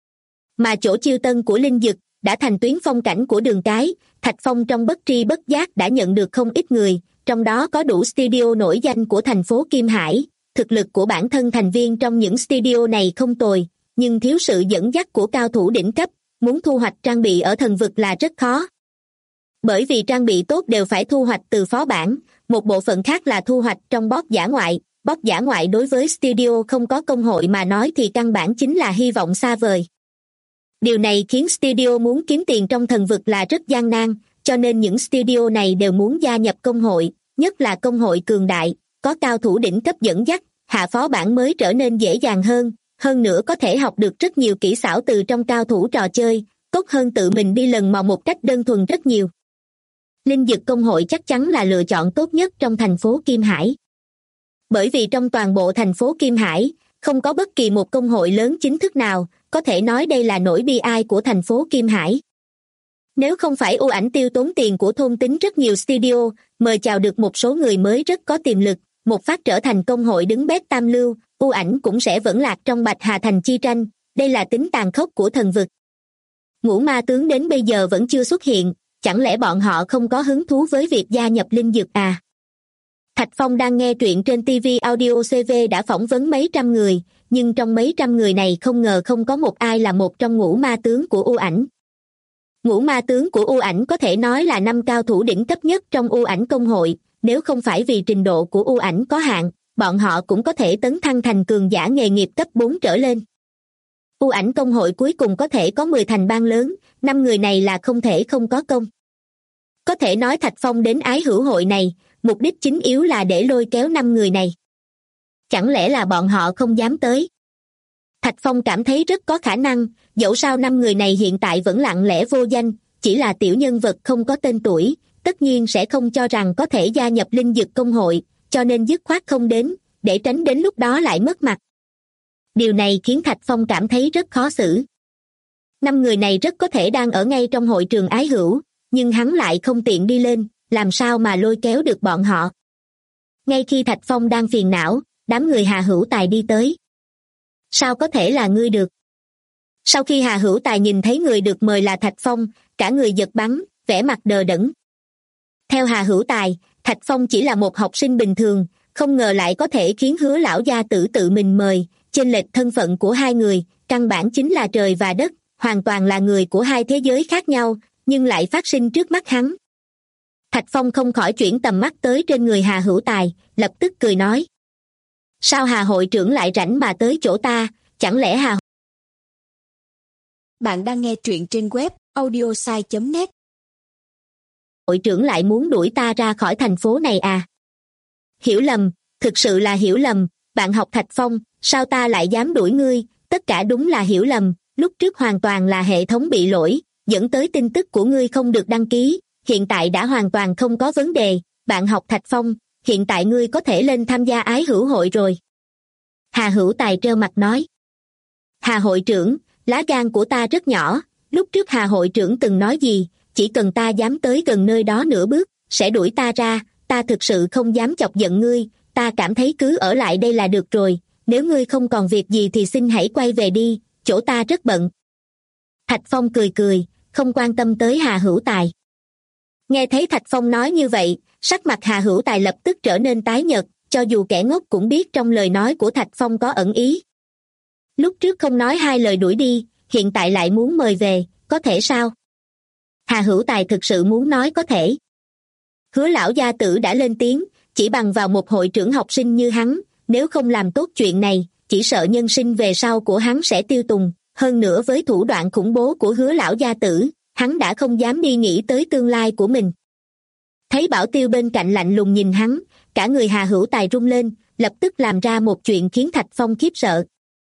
Mà chỗ chiêu tân của Linh Dực đã thành tuyến phong cảnh của đường cái, Thạch Phong trong bất tri bất giác đã nhận được không ít người, trong đó có đủ studio nổi danh của thành phố Kim Hải. Thực lực của bản thân thành viên trong những studio này không tồi, nhưng thiếu sự dẫn dắt của cao thủ đỉnh cấp, muốn thu hoạch trang bị ở thần vực là rất khó. Bởi vì trang bị tốt đều phải thu hoạch từ phó bản, một bộ phận khác là thu hoạch trong boss dã ngoại. Boss dã ngoại đối với studio không có công hội mà nói thì căn bản chính là hy vọng xa vời. Điều này khiến studio muốn kiếm tiền trong thần vực là rất gian nan, cho nên những studio này đều muốn gia nhập công hội, nhất là công hội cường đại, có cao thủ đỉnh cấp dẫn dắt, hạ phó bản mới trở nên dễ dàng hơn nữa có thể học được rất nhiều kỹ xảo từ trong cao thủ trò chơi, tốt hơn tự mình đi lần mò một cách đơn thuần rất nhiều. Linh Dực công hội chắc chắn là lựa chọn tốt nhất trong thành phố Kim Hải. Bởi vì trong toàn bộ thành phố Kim Hải, không có bất kỳ một công hội lớn chính thức nào, có thể nói đây là nỗi bi ai của thành phố Kim Hải. Nếu không phải U Ảnh tiêu tốn tiền của thôn tính rất nhiều studio, mời chào được một số người mới rất có tiềm lực, một phát trở thành công hội đứng bét tam lưu, U Ảnh cũng sẽ vẫn lạc trong Bạch Hà Thành chi tranh, đây là tính tàn khốc của thần vực. Ngũ ma tướng đến bây giờ vẫn chưa xuất hiện, chẳng lẽ bọn họ không có hứng thú với việc gia nhập Linh Dực à? Thạch Phong đang nghe truyện trên TV Audio CV đã phỏng vấn mấy trăm người, nhưng trong mấy trăm người này không ngờ không có một ai là một trong ngũ ma tướng của U Ảnh. Ngũ ma tướng của U Ảnh có thể nói là 5 cao thủ đỉnh cấp nhất trong U Ảnh công hội, nếu không phải vì trình độ của U Ảnh có hạn, bọn họ cũng có thể tấn thăng thành cường giả nghề nghiệp cấp 4 trở lên. U Ảnh công hội cuối cùng có thể có 10 thành bang lớn, 5 người này là không thể không có công. Có thể nói Thạch Phong đến ái hữu hội này, mục đích chính yếu là để lôi kéo 5 người này. Chẳng lẽ là bọn họ không dám tới? Thạch Phong cảm thấy rất có khả năng, dẫu sao 5 người này hiện tại vẫn lặng lẽ vô danh, chỉ là tiểu nhân vật không có tên tuổi, tất nhiên sẽ không cho rằng có thể gia nhập Linh Dực công hội, cho nên dứt khoát không đến, để tránh đến lúc đó lại mất mặt. Điều này khiến Thạch Phong cảm thấy rất khó xử. 5 người này rất có thể đang ở ngay trong hội trường ái hữu, nhưng hắn lại không tiện đi lên, làm sao mà lôi kéo được bọn họ. Ngay khi Thạch Phong đang phiền não, đám người Hà Hữu Tài đi tới. Sao có thể là ngươi được? Sau khi Hà Hữu Tài nhìn thấy người được mời là Thạch Phong, cả người giật bắn, vẻ mặt đờ đẫn. Theo Hà Hữu Tài, Thạch Phong chỉ là một học sinh bình thường, không ngờ lại có thể khiến Hứa lão gia tử tự mình mời, chênh lệch thân phận của hai người, căn bản chính là trời và đất, hoàn toàn là người của hai thế giới khác nhau, nhưng lại phát sinh trước mắt hắn. Thạch Phong không khỏi chuyển tầm mắt tới trên người Hà Hữu Tài, lập tức cười nói. Sao Hà hội trưởng lại rảnh mà tới chỗ ta, chẳng lẽ Hà... Bạn đang nghe truyện trên web audiosai.net. Hội trưởng lại muốn đuổi ta ra khỏi thành phố này à? Hiểu lầm, thực sự là hiểu lầm, bạn học Thạch Phong, sao ta lại dám đuổi ngươi, tất cả đúng là hiểu lầm, lúc trước hoàn toàn là hệ thống bị lỗi, dẫn tới tin tức của ngươi không được đăng ký, hiện tại đã hoàn toàn không có vấn đề, bạn học Thạch Phong, hiện tại ngươi có thể lên tham gia ái hữu hội rồi. Hà Hữu Tài trơ mặt nói. Hà hội trưởng, lá gan của ta rất nhỏ, lúc trước Hà hội trưởng từng nói gì, chỉ cần ta dám tới gần nơi đó nửa bước, sẽ đuổi ta ra, ta thực sự không dám chọc giận ngươi, ta cảm thấy cứ ở lại đây là được rồi, nếu ngươi không còn việc gì thì xin hãy quay về đi, chỗ ta rất bận. Thạch Phong cười cười, không quan tâm tới Hà Hữu Tài. Nghe thấy Thạch Phong nói như vậy, sắc mặt Hà Hữu Tài lập tức trở nên tái nhợt, cho dù kẻ ngốc cũng biết trong lời nói của Thạch Phong có ẩn ý. Lúc trước không nói hai lời đuổi đi, hiện tại lại muốn mời về, có thể sao? Hà Hữu Tài thực sự muốn nói có thể. Hứa lão gia tử đã lên tiếng, chỉ bằng vào một hội trưởng học sinh như hắn, nếu không làm tốt chuyện này, chỉ sợ nhân sinh về sau của hắn sẽ tiêu tùng, hơn nữa với thủ đoạn khủng bố của Hứa lão gia tử, hắn đã không dám đi nghĩ tới tương lai của mình. Thấy Bảo Tiêu bên cạnh lạnh lùng nhìn hắn, cả người Hà Hữu Tài rung lên, lập tức làm ra một chuyện khiến Thạch Phong khiếp sợ.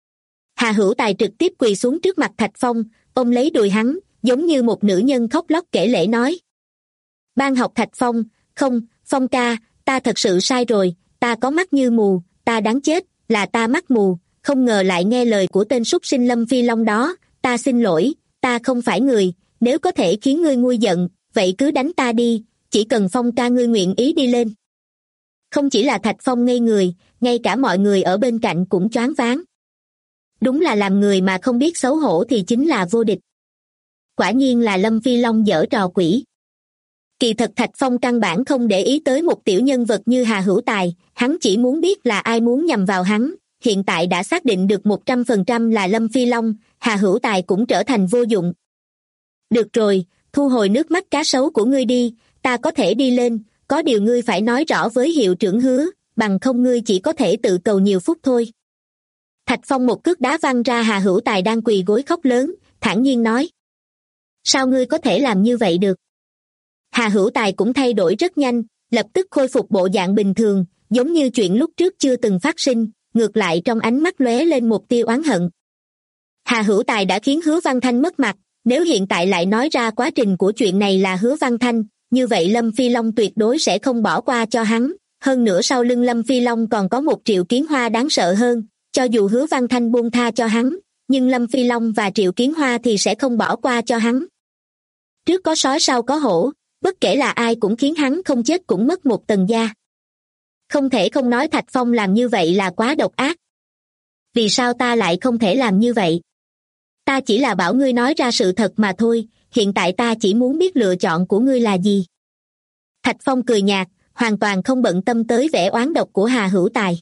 Hà Hữu Tài trực tiếp quỳ xuống trước mặt Thạch Phong, ôm lấy đùi hắn, giống như một nữ nhân khóc lóc kể lể nói. Ban học Thạch Phong, không, Phong ca, ta thật sự sai rồi, ta có mắt như mù, ta đáng chết, là ta mắt mù, không ngờ lại nghe lời của tên súc sinh Lâm Phi Long đó, ta xin lỗi, ta không phải người, nếu có thể khiến ngươi nguôi giận, vậy cứ đánh ta đi, chỉ cần Phong ca ngươi nguyện ý đi lên. Không chỉ là Thạch Phong ngây người, ngay cả mọi người ở bên cạnh cũng choáng váng. Đúng là làm người mà không biết xấu hổ thì chính là vô địch. Quả nhiên là Lâm Phi Long giở trò quỷ. Kỳ thật Thạch Phong căn bản không để ý tới một tiểu nhân vật như Hà Hữu Tài, hắn chỉ muốn biết là ai muốn nhằm vào hắn, hiện tại đã xác định được 100% là Lâm Phi Long, Hà Hữu Tài cũng trở thành vô dụng. Được rồi, thu hồi nước mắt cá sấu của ngươi đi, ta có thể đi lên, có điều ngươi phải nói rõ với hiệu trưởng Hứa, bằng không ngươi chỉ có thể tự cầu nhiều phúc thôi. Thạch Phong một cước đá văng ra Hà Hữu Tài đang quỳ gối khóc lớn, thản nhiên nói. Sao ngươi có thể làm như vậy được? Hà Hữu Tài cũng thay đổi rất nhanh, lập tức khôi phục bộ dạng bình thường, giống như chuyện lúc trước chưa từng phát sinh, ngược lại trong ánh mắt lóe lên một tia oán hận. Hà Hữu Tài đã khiến Hứa Văn Thanh mất mặt, nếu hiện tại lại nói ra quá trình của chuyện này là Hứa Văn Thanh, như vậy Lâm Phi Long tuyệt đối sẽ không bỏ qua cho hắn, hơn nữa sau lưng Lâm Phi Long còn có một Triệu Kiến Hoa đáng sợ hơn, cho dù Hứa Văn Thanh buông tha cho hắn, nhưng Lâm Phi Long và Triệu Kiến Hoa thì sẽ không bỏ qua cho hắn. Trước có sói sau có hổ, bất kể là ai cũng khiến hắn không chết cũng mất một tầng da. Không thể không nói Thạch Phong làm như vậy là quá độc ác. Vì sao ta lại không thể làm như vậy? Ta chỉ là bảo ngươi nói ra sự thật mà thôi, hiện tại ta chỉ muốn biết lựa chọn của ngươi là gì. Thạch Phong cười nhạt, hoàn toàn không bận tâm tới vẻ oán độc của Hà Hữu Tài.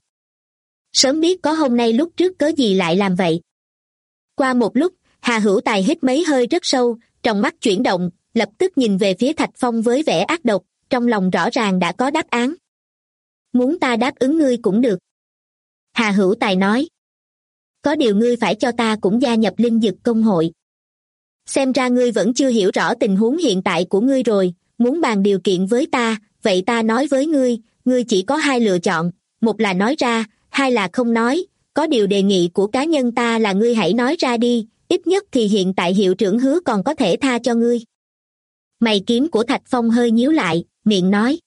Sớm biết có hôm nay lúc trước cớ gì lại làm vậy. Qua một lúc, Hà Hữu Tài hít mấy hơi rất sâu, trong mắt chuyển động, lập tức nhìn về phía Thạch Phong với vẻ ác độc, trong lòng rõ ràng đã có đáp án. Muốn ta đáp ứng ngươi cũng được. Hà Hữu Tài nói. Có điều ngươi phải cho ta cũng gia nhập linh dực công hội. Xem ra ngươi vẫn chưa hiểu rõ tình huống hiện tại của ngươi rồi, muốn bàn điều kiện với ta, vậy ta nói với ngươi, ngươi chỉ có hai lựa chọn, một là nói ra, hai là không nói, có điều đề nghị của cá nhân ta là ngươi hãy nói ra đi, ít nhất thì hiện tại hiệu trưởng Hứa còn có thể tha cho ngươi. Mày kiếm của Thạch Phong hơi nhíu lại, miệng nói.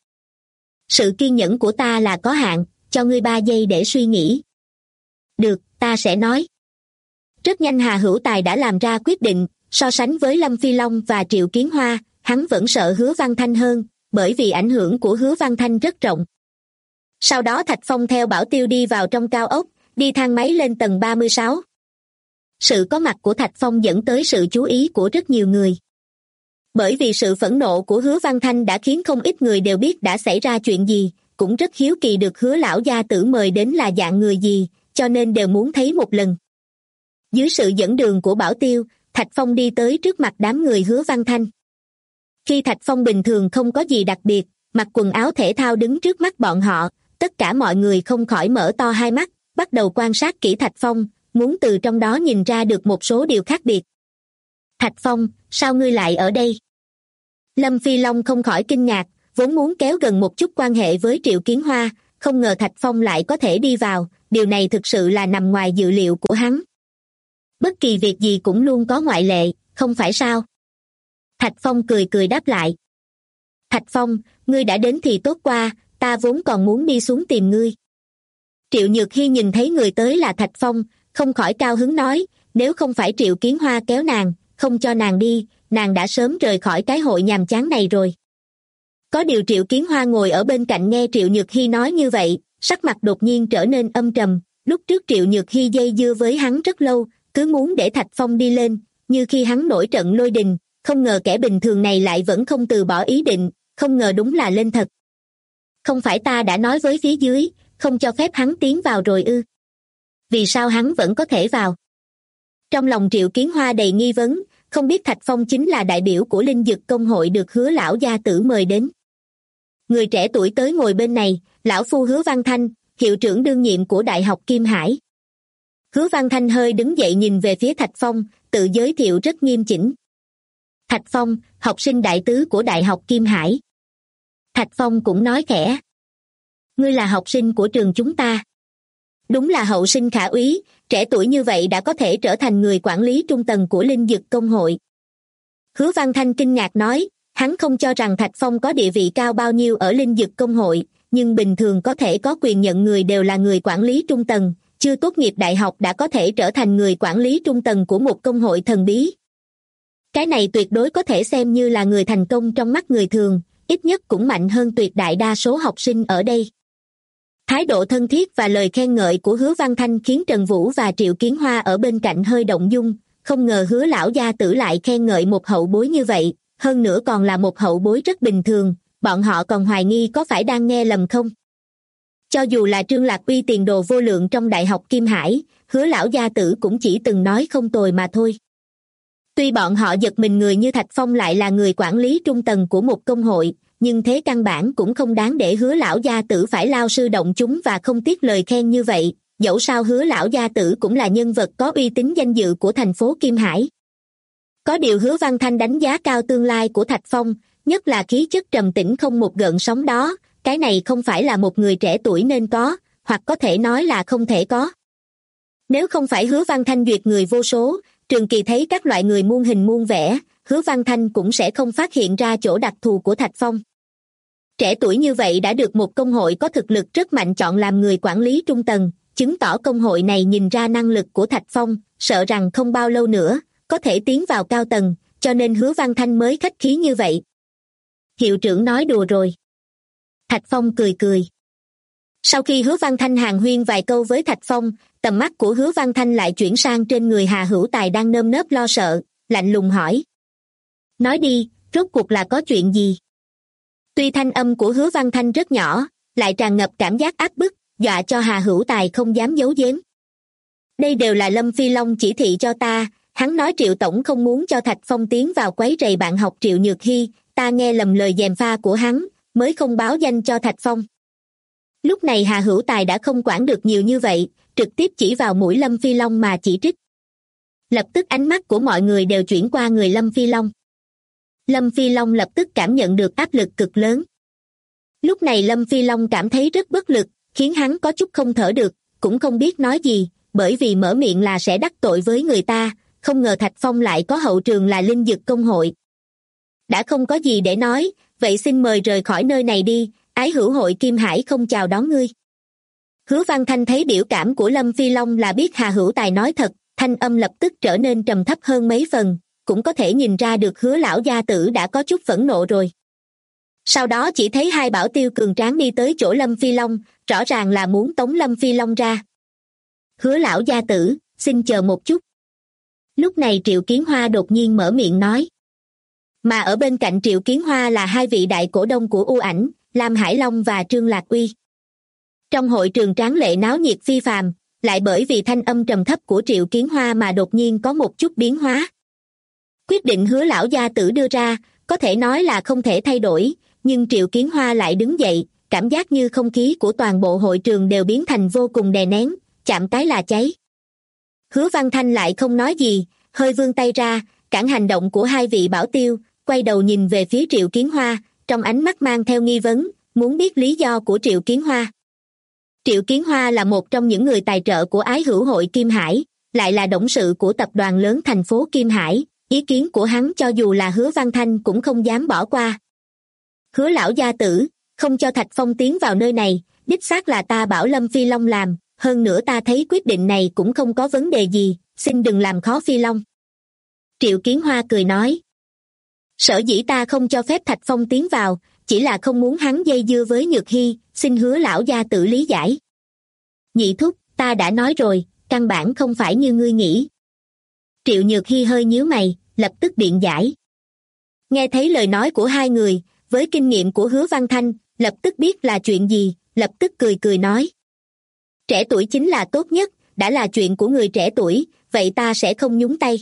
Sự kiên nhẫn của ta là có hạn, cho ngươi 3 giây để suy nghĩ. Được, ta sẽ nói. Rất nhanh Hà Hữu Tài đã làm ra quyết định, so sánh với Lâm Phi Long và Triệu Kiến Hoa, hắn vẫn sợ Hứa Văn Thanh hơn, bởi vì ảnh hưởng của Hứa Văn Thanh rất rộng. Sau đó Thạch Phong theo Bảo Tiêu đi vào trong cao ốc, đi thang máy lên tầng 36. Sự có mặt của Thạch Phong dẫn tới sự chú ý của rất nhiều người. Bởi vì sự phẫn nộ của Hứa Văn Thanh đã khiến không ít người đều biết đã xảy ra chuyện gì, cũng rất hiếu kỳ được Hứa lão gia tử mời đến là dạng người gì, cho nên đều muốn thấy một lần. Dưới sự dẫn đường của Bảo Tiêu, Thạch Phong đi tới trước mặt đám người Hứa Văn Thanh. Khi Thạch Phong bình thường không có gì đặc biệt, mặc quần áo thể thao đứng trước mắt bọn họ, tất cả mọi người không khỏi mở to hai mắt, bắt đầu quan sát kỹ Thạch Phong, muốn từ trong đó nhìn ra được một số điều khác biệt. Thạch Phong, sao ngươi lại ở đây? Lâm Phi Long không khỏi kinh ngạc, vốn muốn kéo gần một chút quan hệ với Triệu Kiến Hoa, không ngờ Thạch Phong lại có thể đi vào, điều này thực sự là nằm ngoài dự liệu của hắn. Bất kỳ việc gì cũng luôn có ngoại lệ, không phải sao? Thạch Phong cười cười đáp lại. Thạch Phong, ngươi đã đến thì tốt qua, ta vốn còn muốn đi xuống tìm ngươi. Triệu Nhược Hy nhìn thấy người tới là Thạch Phong, không khỏi cao hứng nói, nếu không phải Triệu Kiến Hoa kéo nàng, không cho nàng đi, nàng đã sớm rời khỏi cái hội nhàm chán này rồi. Có điều Triệu Kiến Hoa ngồi ở bên cạnh nghe Triệu Nhược Hy nói như vậy, sắc mặt đột nhiên trở nên âm trầm. Lúc trước Triệu Nhược Hy dây dưa với hắn rất lâu, cứ muốn để Thạch Phong đi lên, như khi hắn nổi trận lôi đình, không ngờ kẻ bình thường này lại vẫn không từ bỏ ý định, không ngờ đúng là lên thật. Không phải ta đã nói với phía dưới, không cho phép hắn tiến vào rồi ư? Vì sao hắn vẫn có thể vào? Trong lòng Triệu Kiến Hoa đầy nghi vấn, không biết Thạch Phong chính là đại biểu của Linh Dực Công hội được Hứa lão gia tử mời đến. Người trẻ tuổi tới ngồi bên này, lão phu Hứa Văn Thanh, hiệu trưởng đương nhiệm của Đại học Kim Hải. Hứa Văn Thanh hơi đứng dậy nhìn về phía Thạch Phong, tự giới thiệu rất nghiêm chỉnh. Thạch Phong, học sinh đại tứ của Đại học Kim Hải. Thạch Phong cũng nói khẽ. Ngươi là học sinh của trường chúng ta. Đúng là hậu sinh khả úy, trẻ tuổi như vậy đã có thể trở thành người quản lý trung tầng của Linh Dực Công hội. Hứa Văn Thanh kinh ngạc nói, hắn không cho rằng Thạch Phong có địa vị cao bao nhiêu ở Linh Dực Công hội, nhưng bình thường có thể có quyền nhận người đều là người quản lý trung tầng, chưa tốt nghiệp đại học đã có thể trở thành người quản lý trung tầng của một công hội thần bí. Cái này tuyệt đối có thể xem như là người thành công trong mắt người thường, ít nhất cũng mạnh hơn tuyệt đại đa số học sinh ở đây. Thái độ thân thiết và lời khen ngợi của Hứa Văn Thanh khiến Trần Vũ và Triệu Kiến Hoa ở bên cạnh hơi động dung, không ngờ Hứa lão gia tử lại khen ngợi một hậu bối như vậy, hơn nữa còn là một hậu bối rất bình thường, bọn họ còn hoài nghi có phải đang nghe lầm không. Cho dù là Trương Lạc Uy tiền đồ vô lượng trong Đại học Kim Hải, Hứa lão gia tử cũng chỉ từng nói không tồi mà thôi. Tuy bọn họ giật mình người như Thạch Phong lại là người quản lý trung tầng của một công hội, nhưng thế căn bản cũng không đáng để Hứa lão gia tử phải lao sư động chúng và không tiếc lời khen như vậy, dẫu sao Hứa lão gia tử cũng là nhân vật có uy tín danh dự của thành phố Kim Hải. Có điều Hứa Văn Thanh đánh giá cao tương lai của Thạch Phong, nhất là khí chất trầm tĩnh không một gợn sóng đó, cái này không phải là một người trẻ tuổi nên có, hoặc có thể nói là không thể có. Nếu không phải Hứa Văn Thanh duyệt người vô số, Trường Kỳ thấy các loại người muôn hình muôn vẻ, Hứa Văn Thanh cũng sẽ không phát hiện ra chỗ đặc thù của Thạch Phong. Trẻ tuổi như vậy đã được một công hội có thực lực rất mạnh chọn làm người quản lý trung tầng, chứng tỏ công hội này nhìn ra năng lực của Thạch Phong, sợ rằng không bao lâu nữa, có thể tiến vào cao tầng, cho nên Hứa Văn Thanh mới khách khí như vậy. Hiệu trưởng nói đùa rồi. Thạch Phong cười cười. Sau khi Hứa Văn Thanh hàn huyên vài câu với Thạch Phong, tầm mắt của Hứa Văn Thanh lại chuyển sang trên người Hà Hữu Tài đang nơm nớp lo sợ, lạnh lùng hỏi. Nói đi, rốt cuộc là có chuyện gì? Tuy thanh âm của Hứa Văn Thanh rất nhỏ, lại tràn ngập cảm giác áp bức, dọa cho Hà Hữu Tài không dám giấu giếm. Đây đều là Lâm Phi Long chỉ thị cho ta, hắn nói Triệu Tổng không muốn cho Thạch Phong tiến vào quấy rầy bạn học Triệu Nhược Hy, ta nghe lầm lời gièm pha của hắn, mới không báo danh cho Thạch Phong. Lúc này Hà Hữu Tài đã không quản được nhiều như vậy, trực tiếp chỉ vào mũi Lâm Phi Long mà chỉ trích. Lập tức ánh mắt của mọi người đều chuyển qua người Lâm Phi Long. Lâm Phi Long lập tức cảm nhận được áp lực cực lớn. Lúc này Lâm Phi Long cảm thấy rất bất lực, khiến hắn có chút không thở được, cũng không biết nói gì, bởi vì mở miệng là sẽ đắc tội với người ta, không ngờ Thạch Phong lại có hậu trường là Linh Dực Công hội. Đã không có gì để nói, vậy xin mời rời khỏi nơi này đi, Ái Hữu hội Kim Hải không chào đón ngươi. Hứa Văn Thanh thấy biểu cảm của Lâm Phi Long là biết Hà Hữu Tài nói thật, thanh âm lập tức trở nên trầm thấp hơn mấy phần, cũng có thể nhìn ra được Hứa lão gia tử đã có chút phẫn nộ rồi. Sau đó chỉ thấy hai bảo tiêu cường tráng đi tới chỗ Lâm Phi Long, rõ ràng là muốn tống Lâm Phi Long ra. Hứa lão gia tử, xin chờ một chút. Lúc này Triệu Kiến Hoa đột nhiên mở miệng nói. Mà ở bên cạnh Triệu Kiến Hoa là hai vị đại cổ đông của U Ảnh, Lam Hải Long và Trương Lạc Uy. Trong hội trường tráng lệ náo nhiệt phi phàm, lại bởi vì thanh âm trầm thấp của Triệu Kiến Hoa mà đột nhiên có một chút biến hóa. Quyết định Hứa lão gia tử đưa ra, có thể nói là không thể thay đổi, nhưng Triệu Kiến Hoa lại đứng dậy, cảm giác như không khí của toàn bộ hội trường đều biến thành vô cùng đè nén, chạm cái là cháy. Hứa Văn Thanh lại không nói gì, hơi vươn tay ra, cản hành động của hai vị bảo tiêu, quay đầu nhìn về phía Triệu Kiến Hoa, trong ánh mắt mang theo nghi vấn, muốn biết lý do của Triệu Kiến Hoa. Triệu Kiến Hoa là một trong những người tài trợ của Ái Hữu Hội Kim Hải, lại là董sự của tập đoàn lớn thành phố Kim Hải, ý kiến của hắn cho dù là Hứa Văn Thanh cũng không dám bỏ qua. Hứa lão gia tử, không cho Thạch Phong tiến vào nơi này, đích xác là ta bảo Lâm Phi Long làm, hơn nữa ta thấy quyết định này cũng không có vấn đề gì, xin đừng làm khó Phi Long. Triệu Kiến Hoa cười nói. Sở dĩ ta không cho phép Thạch Phong tiến vào, chỉ là không muốn hắn dây dưa với Nhược Hy, xin Hứa lão gia tử lý giải. Nhị thúc, ta đã nói rồi, căn bản không phải như ngươi nghĩ. Triệu Nhược Hy hơi nhíu mày, lập tức biện giải. Nghe thấy lời nói của hai người, với kinh nghiệm của Hứa Văn Thanh, lập tức biết là chuyện gì, lập tức cười cười nói. Trẻ tuổi chính là tốt nhất, đã là chuyện của người trẻ tuổi, vậy ta sẽ không nhúng tay.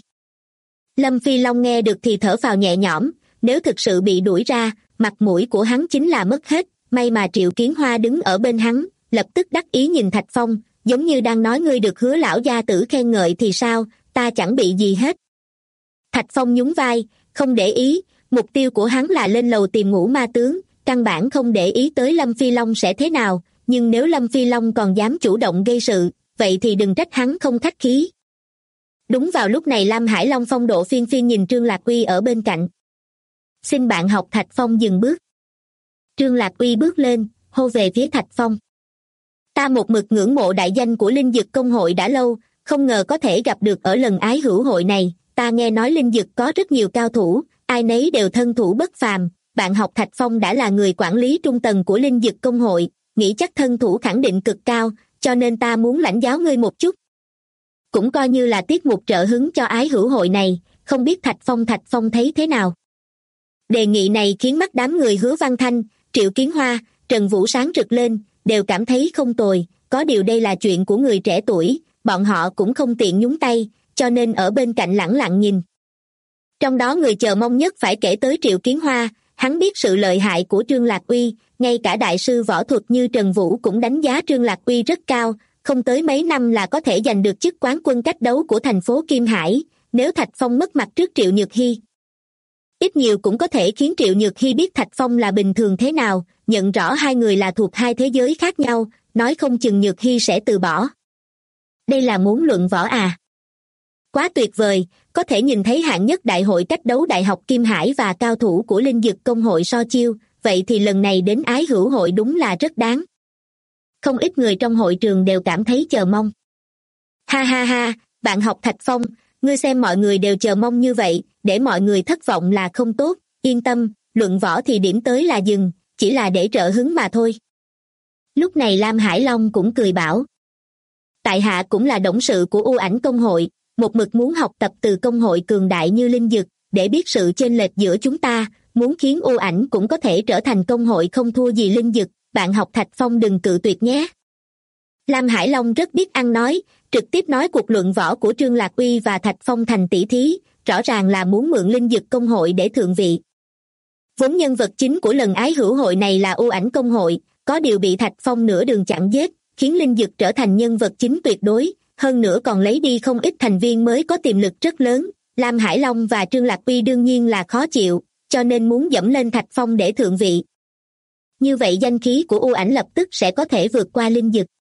Lâm Phi Long nghe được thì thở phào nhẹ nhõm, nếu thực sự bị đuổi ra, mặt mũi của hắn chính là mất hết, may mà Triệu Kiến Hoa đứng ở bên hắn, lập tức đắc ý nhìn Thạch Phong, giống như đang nói ngươi được Hứa lão gia tử khen ngợi thì sao, ta chẳng bị gì hết. Thạch Phong nhún vai, không để ý, mục tiêu của hắn là lên lầu tìm Ngũ Ma Tướng, căn bản không để ý tới Lâm Phi Long sẽ thế nào, nhưng nếu Lâm Phi Long còn dám chủ động gây sự, vậy thì đừng trách hắn không khách khí. Đúng vào lúc này Lam Hải Long phong độ phiên phiên nhìn Trương Lạc Uy ở bên cạnh. Xin bạn học Thạch Phong dừng bước. Trương Lạc Uy bước lên, hô về phía Thạch Phong. Ta một mực ngưỡng mộ đại danh của Linh Dực Công hội đã lâu, không ngờ có thể gặp được ở lần Ái Hữu Hội này, ta nghe nói Linh Dực có rất nhiều cao thủ, ai nấy đều thân thủ bất phàm, bạn học Thạch Phong đã là người quản lý trung tầng của Linh Dực Công hội, nghĩ chắc thân thủ khẳng định cực cao, cho nên ta muốn lãnh giáo ngươi một chút. Cũng coi như là tiết mục trợ hứng cho Ái Hữu Hội này, không biết Thạch Phong thấy thế nào. Đề nghị này khiến mắt đám người Hứa Văn Thanh, Triệu Kiến Hoa, Trần Vũ sáng rực lên, đều cảm thấy không tồi, có điều đây là chuyện của người trẻ tuổi, bọn họ cũng không tiện nhúng tay, cho nên ở bên cạnh lẳng lặng nhìn. Trong đó người chờ mong nhất phải kể tới Triệu Kiến Hoa, hắn biết sự lợi hại của Trương Lạc Uy, ngay cả đại sư võ thuật như Trần Vũ cũng đánh giá Trương Lạc Uy rất cao, không tới mấy năm là có thể giành được chức quán quân cách đấu của thành phố Kim Hải, nếu Thạch Phong mất mặt trước Triệu Nhược Hy. Ít nhiều cũng có thể khiến Triệu Nhược Hy biết Thạch Phong là bình thường thế nào, nhận rõ hai người là thuộc hai thế giới khác nhau, nói không chừng Nhược Hy sẽ từ bỏ. Đây là muốn luận võ à? Quá tuyệt vời, có thể nhìn thấy hạng nhất đại hội cách đấu Đại học Kim Hải và cao thủ của Linh Dực Công hội so chiêu, vậy thì lần này đến Ái Hữu Hội đúng là rất đáng. Không ít người trong hội trường đều cảm thấy chờ mong. Ha ha ha, bạn học Thạch Phong, ngươi xem mọi người đều chờ mong như vậy, để mọi người thất vọng là không tốt, yên tâm, luận võ thì điểm tới là dừng, chỉ là để trợ hứng mà thôi. Lúc này Lam Hải Long cũng cười bảo. Tại hạ cũng là董sự của U Ảnh Công hội, một mực muốn học tập từ công hội cường đại như Linh Dực, để biết sự chênh lệch giữa chúng ta, muốn khiến U Ảnh cũng có thể trở thành công hội không thua gì Linh Dực, bạn học Thạch Phong đừng cự tuyệt nhé. Lam Hải Long rất biết ăn nói, trực tiếp nói cuộc luận võ của Trương Lạc Uy và Thạch Phong thành tỷ thí, rõ ràng là muốn mượn Linh Dực Công hội để thượng vị. Vốn nhân vật chính của lần Ái Hữu Hội này là U Ảnh Công hội, có điều bị Thạch Phong nửa đường chặn giết, khiến Linh Dực trở thành nhân vật chính tuyệt đối, hơn nữa còn lấy đi không ít thành viên mới có tiềm lực rất lớn. Lam Hải Long và Trương Lạc Uy đương nhiên là khó chịu, cho nên muốn dẫm lên Thạch Phong để thượng vị. Như vậy danh khí của U Ảnh lập tức sẽ có thể vượt qua Linh Dực.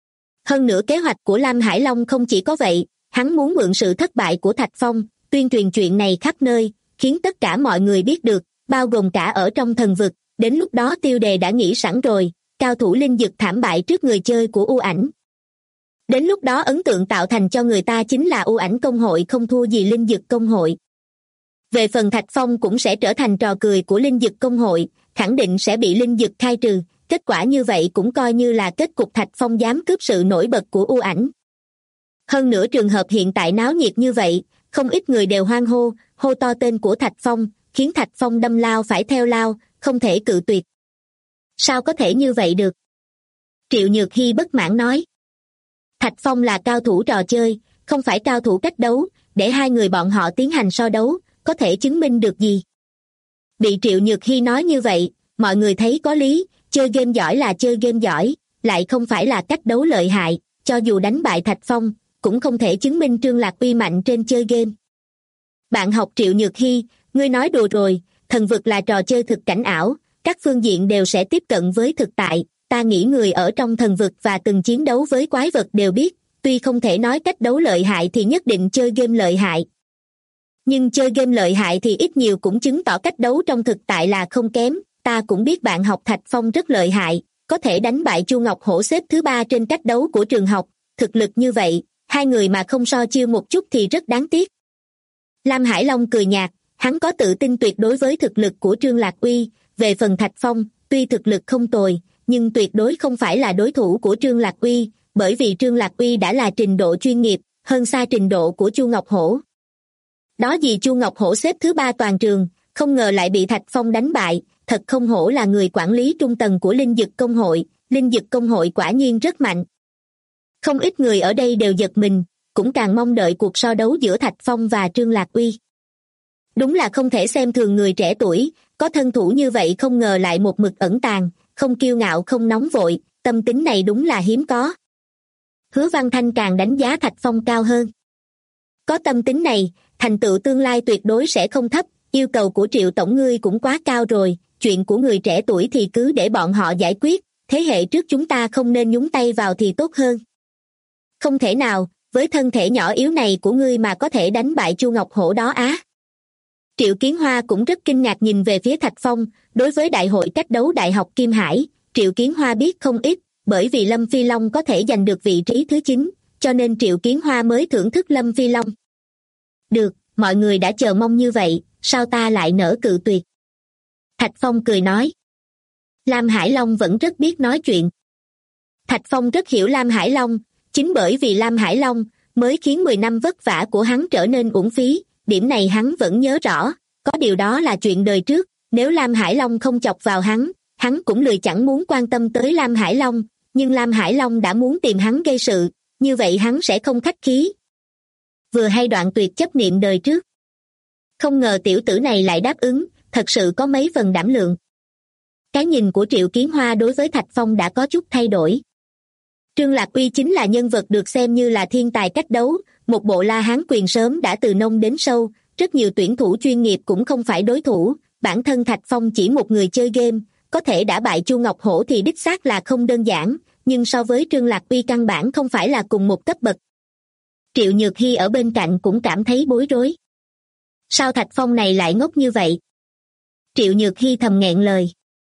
Hơn nữa kế hoạch của Lam Hải Long không chỉ có vậy, hắn muốn mượn sự thất bại của Thạch Phong, tuyên truyền chuyện này khắp nơi, khiến tất cả mọi người biết được, bao gồm cả ở trong thần vực, đến lúc đó tiêu đề đã nghĩ sẵn rồi, cao thủ Linh Dực thảm bại trước người chơi của U Ảnh. Đến lúc đó ấn tượng tạo thành cho người ta chính là U Ảnh Công hội không thua gì Linh Dực Công hội. Về phần Thạch Phong cũng sẽ trở thành trò cười của Linh Dực Công hội, khẳng định sẽ bị Linh Dực khai trừ, kết quả như vậy cũng coi như là kết cục Thạch Phong dám cướp sự nổi bật của U Ảnh. Hơn nữa trường hợp hiện tại náo nhiệt như vậy, không ít người đều hoan hô, hô to tên của Thạch Phong, khiến Thạch Phong đâm lao phải theo lao, không thể cự tuyệt. Sao có thể như vậy được? Triệu Nhược Hy bất mãn nói. Thạch Phong là cao thủ trò chơi, không phải cao thủ cách đấu, để hai người bọn họ tiến hành so đấu, có thể chứng minh được gì? Bị Triệu Nhược Hy nói như vậy, mọi người thấy có lý, chơi game giỏi là chơi game giỏi, lại không phải là cách đấu lợi hại, cho dù đánh bại Thạch Phong, cũng không thể chứng minh Trương Lạc Uy mạnh trên chơi game. Bạn học Triệu Nhược Hy, ngươi nói đùa rồi, thần vực là trò chơi thực cảnh ảo, các phương diện đều sẽ tiếp cận với thực tại, ta nghĩ người ở trong thần vực và từng chiến đấu với quái vật đều biết, tuy không thể nói cách đấu lợi hại thì nhất định chơi game lợi hại. Nhưng chơi game lợi hại thì ít nhiều cũng chứng tỏ cách đấu trong thực tại là không kém, ta cũng biết bạn học Thạch Phong rất lợi hại, có thể đánh bại Chu Ngọc Hổ xếp thứ 3 trên cách đấu của trường học, thực lực như vậy, hai người mà không so chiêu một chút thì rất đáng tiếc. Lam Hải Long cười nhạt, hắn có tự tin tuyệt đối với thực lực của Trương Lạc Uy, về phần Thạch Phong, tuy thực lực không tồi, nhưng tuyệt đối không phải là đối thủ của Trương Lạc Uy, bởi vì Trương Lạc Uy đã là trình độ chuyên nghiệp, hơn xa trình độ của Chu Ngọc Hổ. Đó gì Chu Ngọc Hổ xếp thứ 3 toàn trường, không ngờ lại bị Thạch Phong đánh bại, thật không hổ là người quản lý trung tầng của Linh Dực Công hội, Linh Dực Công hội quả nhiên rất mạnh. Không ít người ở đây đều giật mình, cũng càng mong đợi cuộc so đấu giữa Thạch Phong và Trương Lạc Uy. Đúng là không thể xem thường người trẻ tuổi, có thân thủ như vậy không ngờ lại một mực ẩn tàng, không kiêu ngạo không nóng vội, tâm tính này đúng là hiếm có. Hứa Văn Thanh càng đánh giá Thạch Phong cao hơn. Có tâm tính này, thành tựu tương lai tuyệt đối sẽ không thấp, yêu cầu của Triệu tổng ngươi cũng quá cao rồi, chuyện của người trẻ tuổi thì cứ để bọn họ giải quyết, thế hệ trước chúng ta không nên nhúng tay vào thì tốt hơn. Không thể nào, với thân thể nhỏ yếu này của ngươi mà có thể đánh bại Chu Ngọc Hổ đó á. Triệu Kiến Hoa cũng rất kinh ngạc nhìn về phía Thạch Phong, đối với đại hội cách đấu Đại học Kim Hải, Triệu Kiến Hoa biết không ít, bởi vì Lâm Phi Long có thể giành được vị trí thứ 9, cho nên Triệu Kiến Hoa mới thưởng thức Lâm Phi Long. Được, mọi người đã chờ mong như vậy, sao ta lại nỡ cự tuyệt? Thạch Phong cười nói. Lam Hải Long vẫn rất biết nói chuyện. Thạch Phong rất hiểu Lam Hải Long, chính bởi vì Lam Hải Long mới khiến 10 năm vất vả của hắn trở nên uổng phí, điểm này hắn vẫn nhớ rõ, có điều đó là chuyện đời trước, nếu Lam Hải Long không chọc vào hắn cũng lười chẳng muốn quan tâm tới Lam Hải Long, nhưng Lam Hải Long đã muốn tìm hắn gây sự, như vậy hắn sẽ không khách khí. Vừa hay đoạn tuyệt chấp niệm đời trước. Không ngờ tiểu tử này lại đáp ứng, thật sự có mấy phần đảm lượng. Cái nhìn của Triệu Kiến Hoa đối với Thạch Phong đã có chút thay đổi. Trương Lạc Uy chính là nhân vật được xem như là thiên tài cách đấu, một bộ La Hán quyền sớm đã từ nông đến sâu, rất nhiều tuyển thủ chuyên nghiệp cũng không phải đối thủ, bản thân Thạch Phong chỉ một người chơi game, có thể đả bại Chu Ngọc Hổ thì đích xác là không đơn giản, nhưng so với Trương Lạc Uy căn bản không phải là cùng một cấp bậc. Triệu Nhược Hy ở bên cạnh cũng cảm thấy bối rối. Sao Thạch Phong này lại ngốc như vậy? Triệu Nhược Hy thầm nghẹn lời.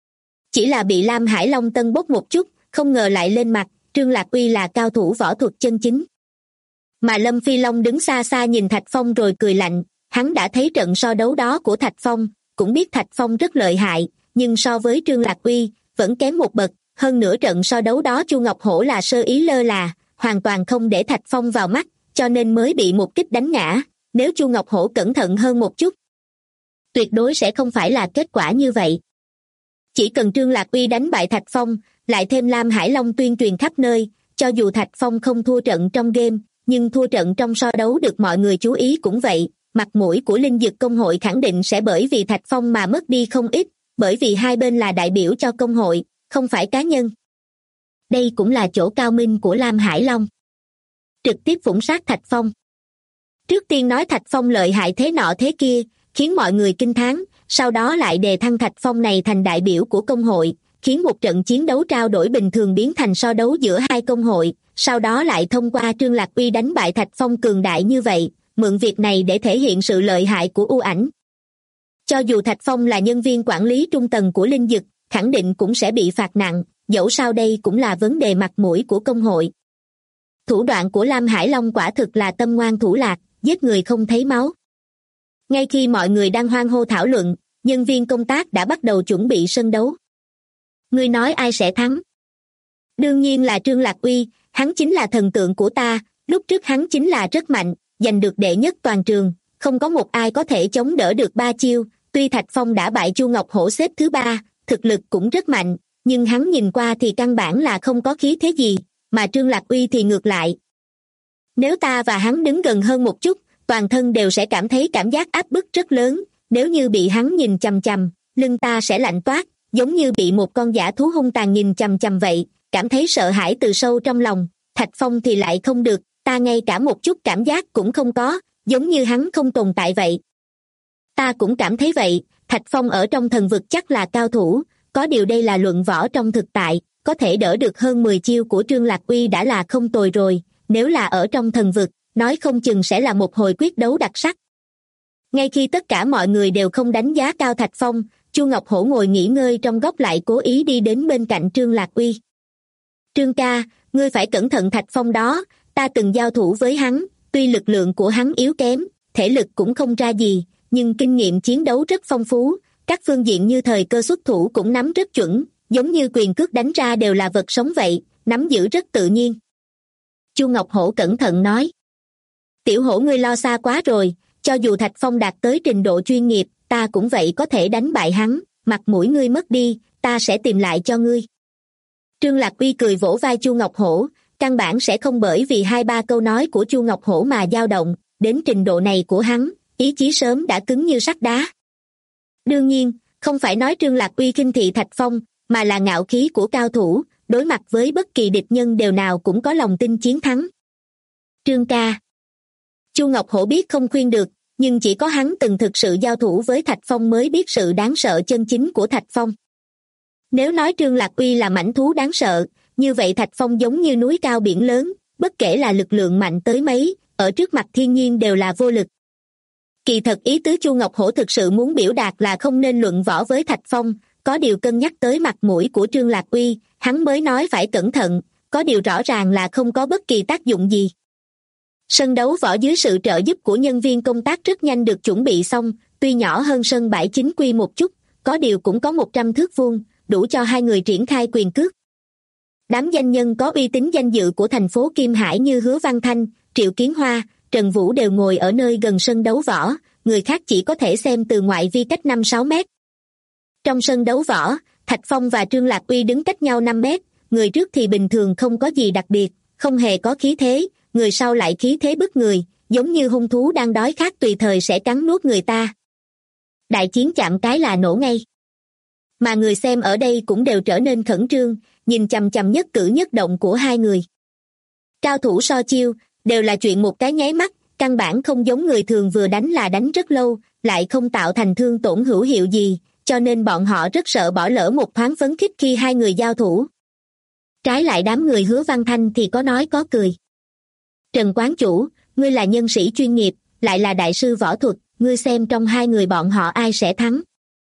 Chỉ là bị Lam Hải Long tân bốc một chút, không ngờ lại lên mặt, Trương Lạc Uy là cao thủ võ thuật chân chính. Mà Lâm Phi Long đứng xa xa nhìn Thạch Phong rồi cười lạnh, hắn đã thấy trận so đấu đó của Thạch Phong, cũng biết Thạch Phong rất lợi hại, nhưng so với Trương Lạc Uy, vẫn kém một bậc, hơn nữa trận so đấu đó Chu Ngọc Hổ là sơ ý lơ là, hoàn toàn không để Thạch Phong vào mắt, cho nên mới bị một kích đánh ngã, nếu Chu Ngọc Hổ cẩn thận hơn một chút, tuyệt đối sẽ không phải là kết quả như vậy. Chỉ cần Trương Lạc Uy đánh bại Thạch Phong, lại thêm Lam Hải Long tuyên truyền khắp nơi, cho dù Thạch Phong không thua trận trong game, nhưng thua trận trong so đấu được mọi người chú ý cũng vậy, mặt mũi của Linh Dực Công hội khẳng định sẽ bởi vì Thạch Phong mà mất đi không ít, bởi vì hai bên là đại biểu cho công hội, không phải cá nhân. Đây cũng là chỗ cao minh của Lam Hải Long. Trực tiếp phủng sát Thạch Phong. Trước tiên nói Thạch Phong lợi hại thế nọ thế kia, khiến mọi người kinh thán, sau đó lại đề thăng Thạch Phong này thành đại biểu của công hội, khiến một trận chiến đấu trao đổi bình thường biến thành so đấu giữa hai công hội, sau đó lại thông qua Trương Lạc Uy đánh bại Thạch Phong cường đại như vậy, mượn việc này để thể hiện sự lợi hại của U Ảnh. Cho dù Thạch Phong là nhân viên quản lý trung tầng của Linh Dực, khẳng định cũng sẽ bị phạt nặng, dẫu sao đây cũng là vấn đề mặt mũi của công hội. Thủ đoạn của Lam Hải Long quả thực là tâm ngoan thủ lạc, giết người không thấy máu. Ngay khi mọi người đang hoan hô thảo luận, nhân viên công tác đã bắt đầu chuẩn bị sân đấu. Ngươi nói ai sẽ thắng? Đương nhiên là Trương Lạc Uy, hắn chính là thần tượng của ta, lúc trước hắn chính là rất mạnh, giành được đệ nhất toàn trường, không có một ai có thể chống đỡ được 3 chiêu, tuy Thạch Phong đã bại Chu Ngọc Hổ xếp thứ 3, thực lực cũng rất mạnh, nhưng hắn nhìn qua thì căn bản là không có khí thế gì, mà Trương Lạc Uy thì ngược lại. Nếu ta và hắn đứng gần hơn một chút, toàn thân đều sẽ cảm thấy cảm giác áp bức rất lớn, nếu như bị hắn nhìn chằm chằm, lưng ta sẽ lạnh toát, giống như bị một con dã thú hung tàn nhìn chằm chằm vậy, cảm thấy sợ hãi từ sâu trong lòng. Thạch Phong thì lại không được, ta ngay cả một chút cảm giác cũng không có, giống như hắn không tồn tại vậy. Ta cũng cảm thấy vậy, Thạch Phong ở trong thần vực chắc là cao thủ, có điều đây là luận võ trong thực tại, có thể đỡ được hơn 10 chiêu của Trương Lạc Uy đã là không tồi rồi, nếu là ở trong thần vực, nói không chừng sẽ là một hồi quyết đấu đặc sắc. Ngay khi tất cả mọi người đều không đánh giá cao Thạch Phong, Chu Ngọc Hổ ngồi nghỉ ngơi trong góc lại cố ý đi đến bên cạnh Trương Lạc Uy. Trương ca, ngươi phải cẩn thận Thạch Phong đó, ta từng giao thủ với hắn, tuy lực lượng của hắn yếu kém, thể lực cũng không ra gì, nhưng kinh nghiệm chiến đấu rất phong phú, các phương diện như thời cơ xuất thủ cũng nắm rất chuẩn, giống như quyền cước đánh ra đều là vật sống vậy, nắm giữ rất tự nhiên. Chu Ngọc Hổ cẩn thận nói. Tiểu Hổ ngươi lo xa quá rồi, cho dù Thạch Phong đạt tới trình độ chuyên nghiệp, ta cũng vậy có thể đánh bại hắn, mặt mũi ngươi mất đi, ta sẽ tìm lại cho ngươi. Trương Lạc Uy cười vỗ vai Chu Ngọc Hổ, căn bản sẽ không bởi vì 2-3 câu nói của Chu Ngọc Hổ mà dao động, đến trình độ này của hắn, ý chí sớm đã cứng như sắt đá. Đương nhiên, không phải nói Trương Lạc Uy khinh thị Thạch Phong, mà là ngạo khí của cao thủ, đối mặt với bất kỳ địch nhân đều nào cũng có lòng tin chiến thắng. Trương ca. Chu Ngọc Hổ biết không khuyên được, nhưng chỉ có hắn từng thực sự giao thủ với Thạch Phong mới biết sự đáng sợ chân chính của Thạch Phong. Nếu nói Trương Lạc Uy là mãnh thú đáng sợ, như vậy Thạch Phong giống như núi cao biển lớn, bất kể là lực lượng mạnh tới mấy, ở trước mặt thiên nhiên đều là vô lực. Kỳ thật ý tứ Chu Ngọc Hổ thực sự muốn biểu đạt là không nên luận võ với Thạch Phong, có điều cân nhắc tới mặt mũi của Trương Lạc Uy, hắn mới nói phải cẩn thận, có điều rõ ràng là không có bất kỳ tác dụng gì. Sân đấu võ dưới sự trợ giúp của nhân viên công tác rất nhanh được chuẩn bị xong, tuy nhỏ hơn sân bãi chính quy một chút, có điều cũng có 100 thước vuông, đủ cho hai người triển khai quyền cước. Đám danh nhân có uy tín danh dự của thành phố Kim Hải như Hứa Văn Thanh, Triệu Kiến Hoa, Trần Vũ đều ngồi ở nơi gần sân đấu võ, người khác chỉ có thể xem từ ngoại vi cách 5-6 mét. Trong sân đấu võ, Thạch Phong và Trương Lạc Uy đứng cách nhau 5 mét, người trước thì bình thường không có gì đặc biệt, không hề có khí thế, người sau lại khí thế bức người, giống như hung thú đang đói khát tùy thời sẽ cắn nuốt người ta. Đại chiến chạm cái là nổ ngay. Mà người xem ở đây cũng đều trở nên khẩn trương, nhìn chằm chằm nhất cử nhất động của hai người. Cao thủ so chiêu, đều là chuyện một cái nháy mắt, căn bản không giống người thường vừa đánh là đánh rất lâu, lại không tạo thành thương tổn hữu hiệu gì, cho nên bọn họ rất sợ bỏ lỡ một thoáng phấn khích khi hai người giao thủ. Trái lại đám người Hứa Văn Thanh thì có nói có cười. Trần quán chủ, ngươi là nhân sĩ chuyên nghiệp, lại là đại sư võ thuật, ngươi xem trong hai người bọn họ ai sẽ thắng.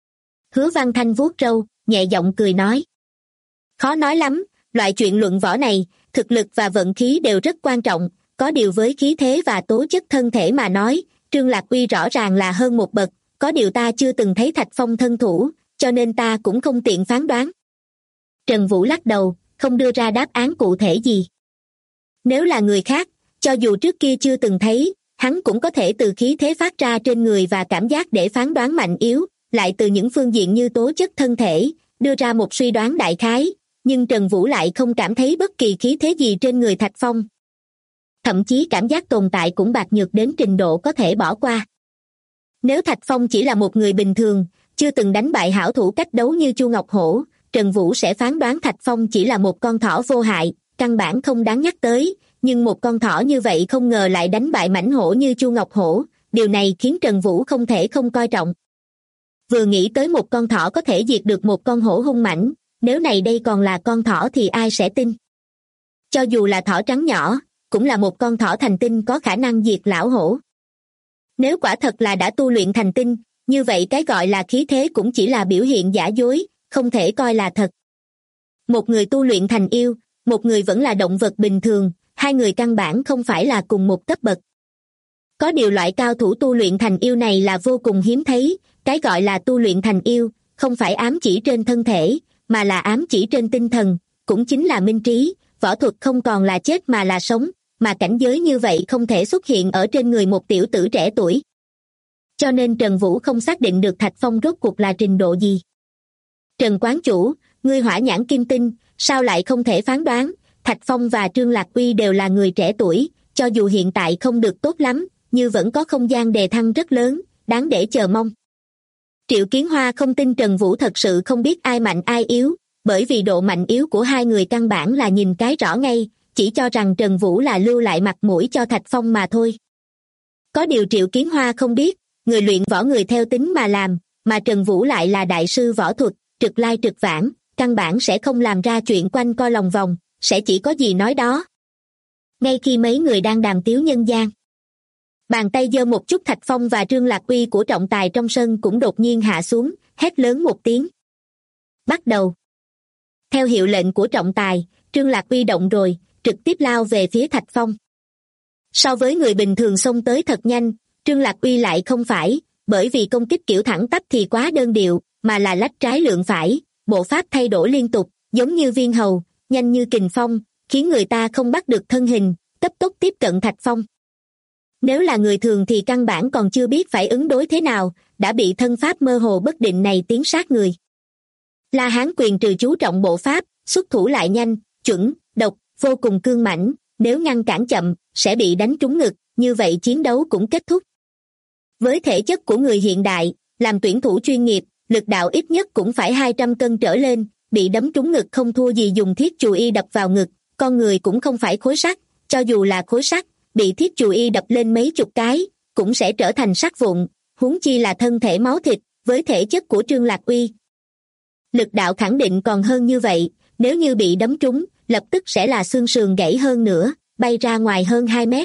Hứa Văn Thanh vuốt râu, nhẹ giọng cười nói. Khó nói lắm, loại chuyện luận võ này, thực lực và vận khí đều rất quan trọng, có điều với khí thế và tố chất thân thể mà nói, Trương Lạc Uy rõ ràng là hơn một bậc, có điều ta chưa từng thấy Thạch Phong thân thủ, cho nên ta cũng không tiện phán đoán. Trần Vũ lắc đầu, không đưa ra đáp án cụ thể gì. Nếu là người khác, cho dù trước kia chưa từng thấy, hắn cũng có thể từ khí thế phát ra trên người và cảm giác để phán đoán mạnh yếu, lại từ những phương diện như tố chất thân thể, đưa ra một suy đoán đại khái, nhưng Trần Vũ lại không cảm thấy bất kỳ khí thế gì trên người Thạch Phong. Thậm chí cảm giác tồn tại cũng bạc nhược đến trình độ có thể bỏ qua. Nếu Thạch Phong chỉ là một người bình thường, chưa từng đánh bại hảo thủ cách đấu như Chu Ngọc Hổ, Trần Vũ sẽ phán đoán Thạch Phong chỉ là một con thỏ vô hại, căn bản không đáng nhắc tới, nhưng một con thỏ như vậy không ngờ lại đánh bại mãnh hổ như Chu Ngọc Hổ, điều này khiến Trần Vũ không thể không coi trọng. Vừa nghĩ tới một con thỏ có thể diệt được một con hổ hung mãnh, nếu này đây còn là con thỏ thì ai sẽ tin? Cho dù là thỏ trắng nhỏ, cũng là một con thỏ thành tinh có khả năng diệt lão hổ. Nếu quả thật là đã tu luyện thành tinh, như vậy cái gọi là khí thế cũng chỉ là biểu hiện giả dối, không thể coi là thật. Một người tu luyện thành yêu, một người vẫn là động vật bình thường, hai người căn bản không phải là cùng một cấp bậc. Có điều loại cao thủ tu luyện thành yêu này là vô cùng hiếm thấy, cái gọi là tu luyện thành yêu, không phải ám chỉ trên thân thể, mà là ám chỉ trên tinh thần, cũng chính là minh trí, võ thuật không còn là chết mà là sống, mà cảnh giới như vậy không thể xuất hiện ở trên người một tiểu tử trẻ tuổi. Cho nên Trần Vũ không xác định được Thạch Phong rốt cuộc là trình độ gì. Trần quán chủ, ngươi hỏa nhãn kim tinh, sao lại không thể phán đoán, Thạch Phong và Trương Lạc Uy đều là người trẻ tuổi, cho dù hiện tại không được tốt lắm, nhưng vẫn có không gian đề thăng rất lớn, đáng để chờ mong. Triệu Kiến Hoa không tin Trần Vũ thật sự không biết ai mạnh ai yếu, bởi vì độ mạnh yếu của hai người căn bản là nhìn cái rõ ngay, chỉ cho rằng Trần Vũ là lưu lại mặt mũi cho Thạch Phong mà thôi. Có điều Triệu Kiến Hoa không biết, người luyện võ người theo tính mà làm, mà Trần Vũ lại là đại sư võ thuật, trực lai trực vãng, căn bản sẽ không làm ra chuyện quanh co lòng vòng, sẽ chỉ có gì nói đó. Ngay khi mấy người đang đàm tiếu nhân gian, bàn tay giơ một chút Thạch Phong và Trương Lạc Uy của trọng tài trong sân cũng đột nhiên hạ xuống, hét lớn một tiếng. Bắt đầu. Theo hiệu lệnh của trọng tài, Trương Lạc Uy động rồi, trực tiếp lao về phía Thạch Phong. So với người bình thường xông tới thật nhanh, Trương Lạc Uy lại không phải, bởi vì công kích kiểu thẳng tắp thì quá đơn điệu, mà là lách trái lượng phải, bộ pháp thay đổi liên tục, giống như viên hầu, nhanh như kình phong, khiến người ta không bắt được thân hình, cấp tốc tiếp cận Thạch Phong. Nếu là người thường thì căn bản còn chưa biết phải ứng đối thế nào, đã bị thân pháp mơ hồ bất định này tiến sát người. La Hán quyền trừ chú trọng bộ pháp, xuất thủ lại nhanh, chuẩn, độc, vô cùng cương mãnh, nếu ngăn cản chậm, sẽ bị đánh trúng ngực, như vậy chiến đấu cũng kết thúc. Với thể chất của người hiện đại, làm tuyển thủ chuyên nghiệp, lực đạo ít nhất cũng phải 200 cân trở lên, bị đấm trúng ngực không thua gì dùng thiết chù y đập vào ngực, con người cũng không phải khối sắt, cho dù là khối sắt, bị thiết chù y đập lên mấy chục cái, cũng sẽ trở thành sắt vụn, huống chi là thân thể máu thịt, với thể chất của Trương Lạc Uy. Lực đạo khẳng định còn hơn như vậy, nếu như bị đấm trúng, lập tức sẽ là xương sườn gãy hơn nữa, bay ra ngoài hơn 2 mét.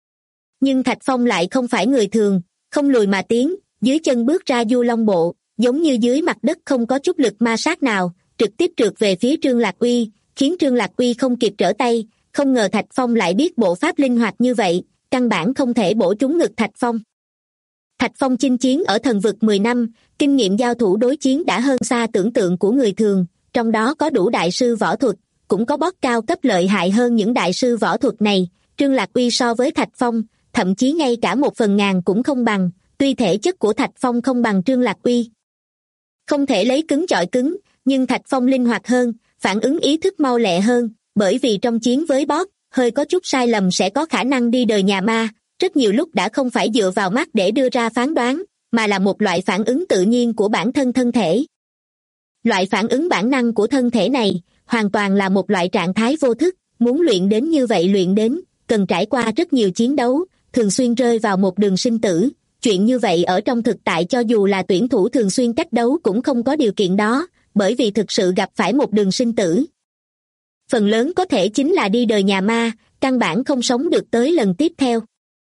Nhưng Thạch Phong lại không phải người thường, không lùi mà tiến, dưới chân bước ra du long bộ, giống như dưới mặt đất không có chút lực ma sát nào, trực tiếp trượt về phía Trương Lạc Uy, khiến Trương Lạc Uy không kịp trở tay, không ngờ Thạch Phong lại biết bộ pháp linh hoạt như vậy, căn bản không thể bổ trúng ngực Thạch Phong. Thạch Phong chinh chiến ở thần vực 10 năm, kinh nghiệm giao thủ đối chiến đã hơn xa tưởng tượng của người thường, trong đó có đủ đại sư võ thuật, cũng có boss cao cấp lợi hại hơn những đại sư võ thuật này. Trương Lạc Uy so với Thạch Phong, thậm chí ngay cả 1/1000 cũng không bằng, tuy thể chất của Thạch Phong không bằng Trương Lạc Uy. Không thể lấy cứng chọi cứng, nhưng Thạch Phong linh hoạt hơn, phản ứng ý thức mau lẹ hơn, bởi vì trong chiến với boss, hơi có chút sai lầm sẽ có khả năng đi đời nhà ma, rất nhiều lúc đã không phải dựa vào mắt để đưa ra phán đoán, mà là một loại phản ứng tự nhiên của bản thân thân thể. Loại phản ứng bản năng của thân thể này, hoàn toàn là một loại trạng thái vô thức, muốn luyện đến như vậy luyện đến, cần trải qua rất nhiều chiến đấu, thường xuyên rơi vào một đường sinh tử. Chuyện như vậy ở trong thực tại cho dù là tuyển thủ thường xuyên cách đấu cũng không có điều kiện đó, bởi vì thực sự gặp phải một đường sinh tử. Phần lớn có thể chính là đi đời nhà ma, căn bản không sống được tới lần tiếp theo.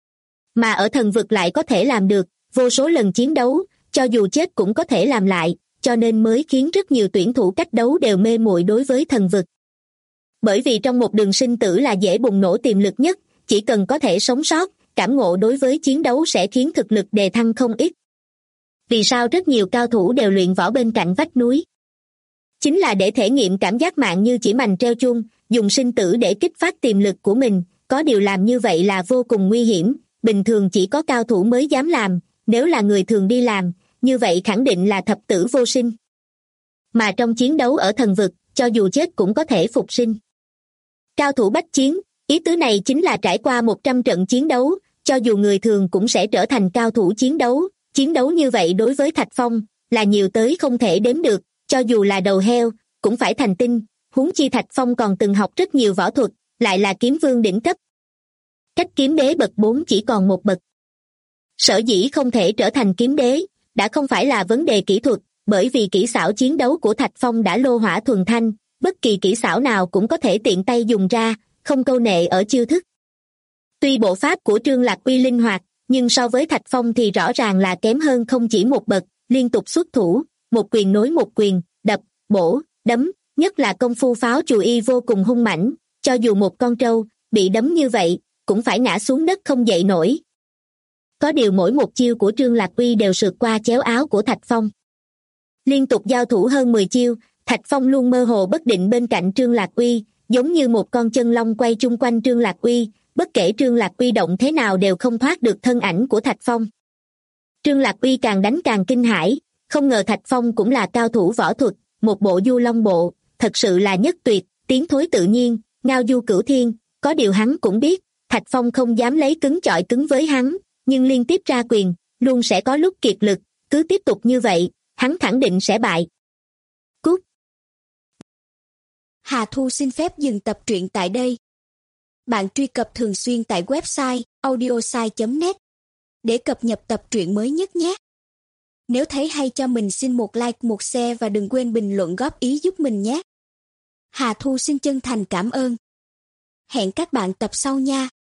Mà ở thần vực lại có thể làm được, vô số lần chiến đấu, cho dù chết cũng có thể làm lại, cho nên mới khiến rất nhiều tuyển thủ cách đấu đều mê muội đối với thần vực. Bởi vì trong một đường sinh tử là dễ bùng nổ tiềm lực nhất, chỉ cần có thể sống sót, cảm ngộ đối với chiến đấu sẽ khiến thực lực đề thăng không ít. Vì sao rất nhiều cao thủ đều luyện võ bên cạnh vách núi? Chính là để thể nghiệm cảm giác mạng như chỉ mành treo chuông, dùng sinh tử để kích phát tiềm lực của mình, có điều làm như vậy là vô cùng nguy hiểm, bình thường chỉ có cao thủ mới dám làm, nếu là người thường đi làm, như vậy khẳng định là thập tử vô sinh. Mà trong chiến đấu ở thần vực, cho dù chết cũng có thể phục sinh. Cao thủ bách chiến, ý tứ này chính là trải qua 100 trận chiến đấu, cho dù người thường cũng sẽ trở thành cao thủ chiến đấu như vậy đối với Thạch Phong, là nhiều tới không thể đếm được, cho dù là đầu heo, cũng phải thành tinh, huống chi Thạch Phong còn từng học rất nhiều võ thuật, lại là kiếm vương đỉnh cấp. Cách kiếm đế bậc 4 chỉ còn một bậc. Sở dĩ không thể trở thành kiếm đế, đã không phải là vấn đề kỹ thuật, bởi vì kỹ xảo chiến đấu của Thạch Phong đã lô hỏa thuần thanh, bất kỳ kỹ xảo nào cũng có thể tiện tay dùng ra, không câu nệ ở chiêu thức. Tuy bộ pháp của Trương Lạc Uy linh hoạt, nhưng so với Thạch Phong thì rõ ràng là kém hơn không chỉ một bậc, liên tục xuất thủ, một quyền nối một quyền, đập, bổ, đấm, nhất là công phu pháo chù y vô cùng hung mãnh, cho dù một con trâu bị đấm như vậy, cũng phải ngã xuống đất không dậy nổi. Có điều mỗi một chiêu của Trương Lạc Uy đều sượt qua chéo áo của Thạch Phong. Liên tục giao thủ hơn 10 chiêu, Thạch Phong luôn mơ hồ bất định bên cạnh Trương Lạc Uy, giống như một con chân long quay chung quanh Trương Lạc Uy, bất kể Trương Lạc Uy động thế nào đều không thoát được thân ảnh của Thạch Phong. Trương Lạc Uy càng đánh càng kinh hãi, không ngờ Thạch Phong cũng là cao thủ võ thuật, một bộ du long bộ, thật sự là nhất tuyệt, tiến thối tự nhiên, ngao du cửu thiên, có điều hắn cũng biết, Thạch Phong không dám lấy cứng chọi cứng với hắn, nhưng liên tiếp ra quyền, luôn sẽ có lúc kiệt lực, cứ tiếp tục như vậy, hắn khẳng định sẽ bại. Cút. Hà Thu xin phép dừng tập truyện tại đây. Bạn truy cập thường xuyên tại website audiosai.net để cập nhật tập truyện mới nhất nhé. Nếu thấy hay cho mình xin một like, một share và đừng quên bình luận góp ý giúp mình nhé. Hà Thu xin chân thành cảm ơn. Hẹn các bạn tập sau nha.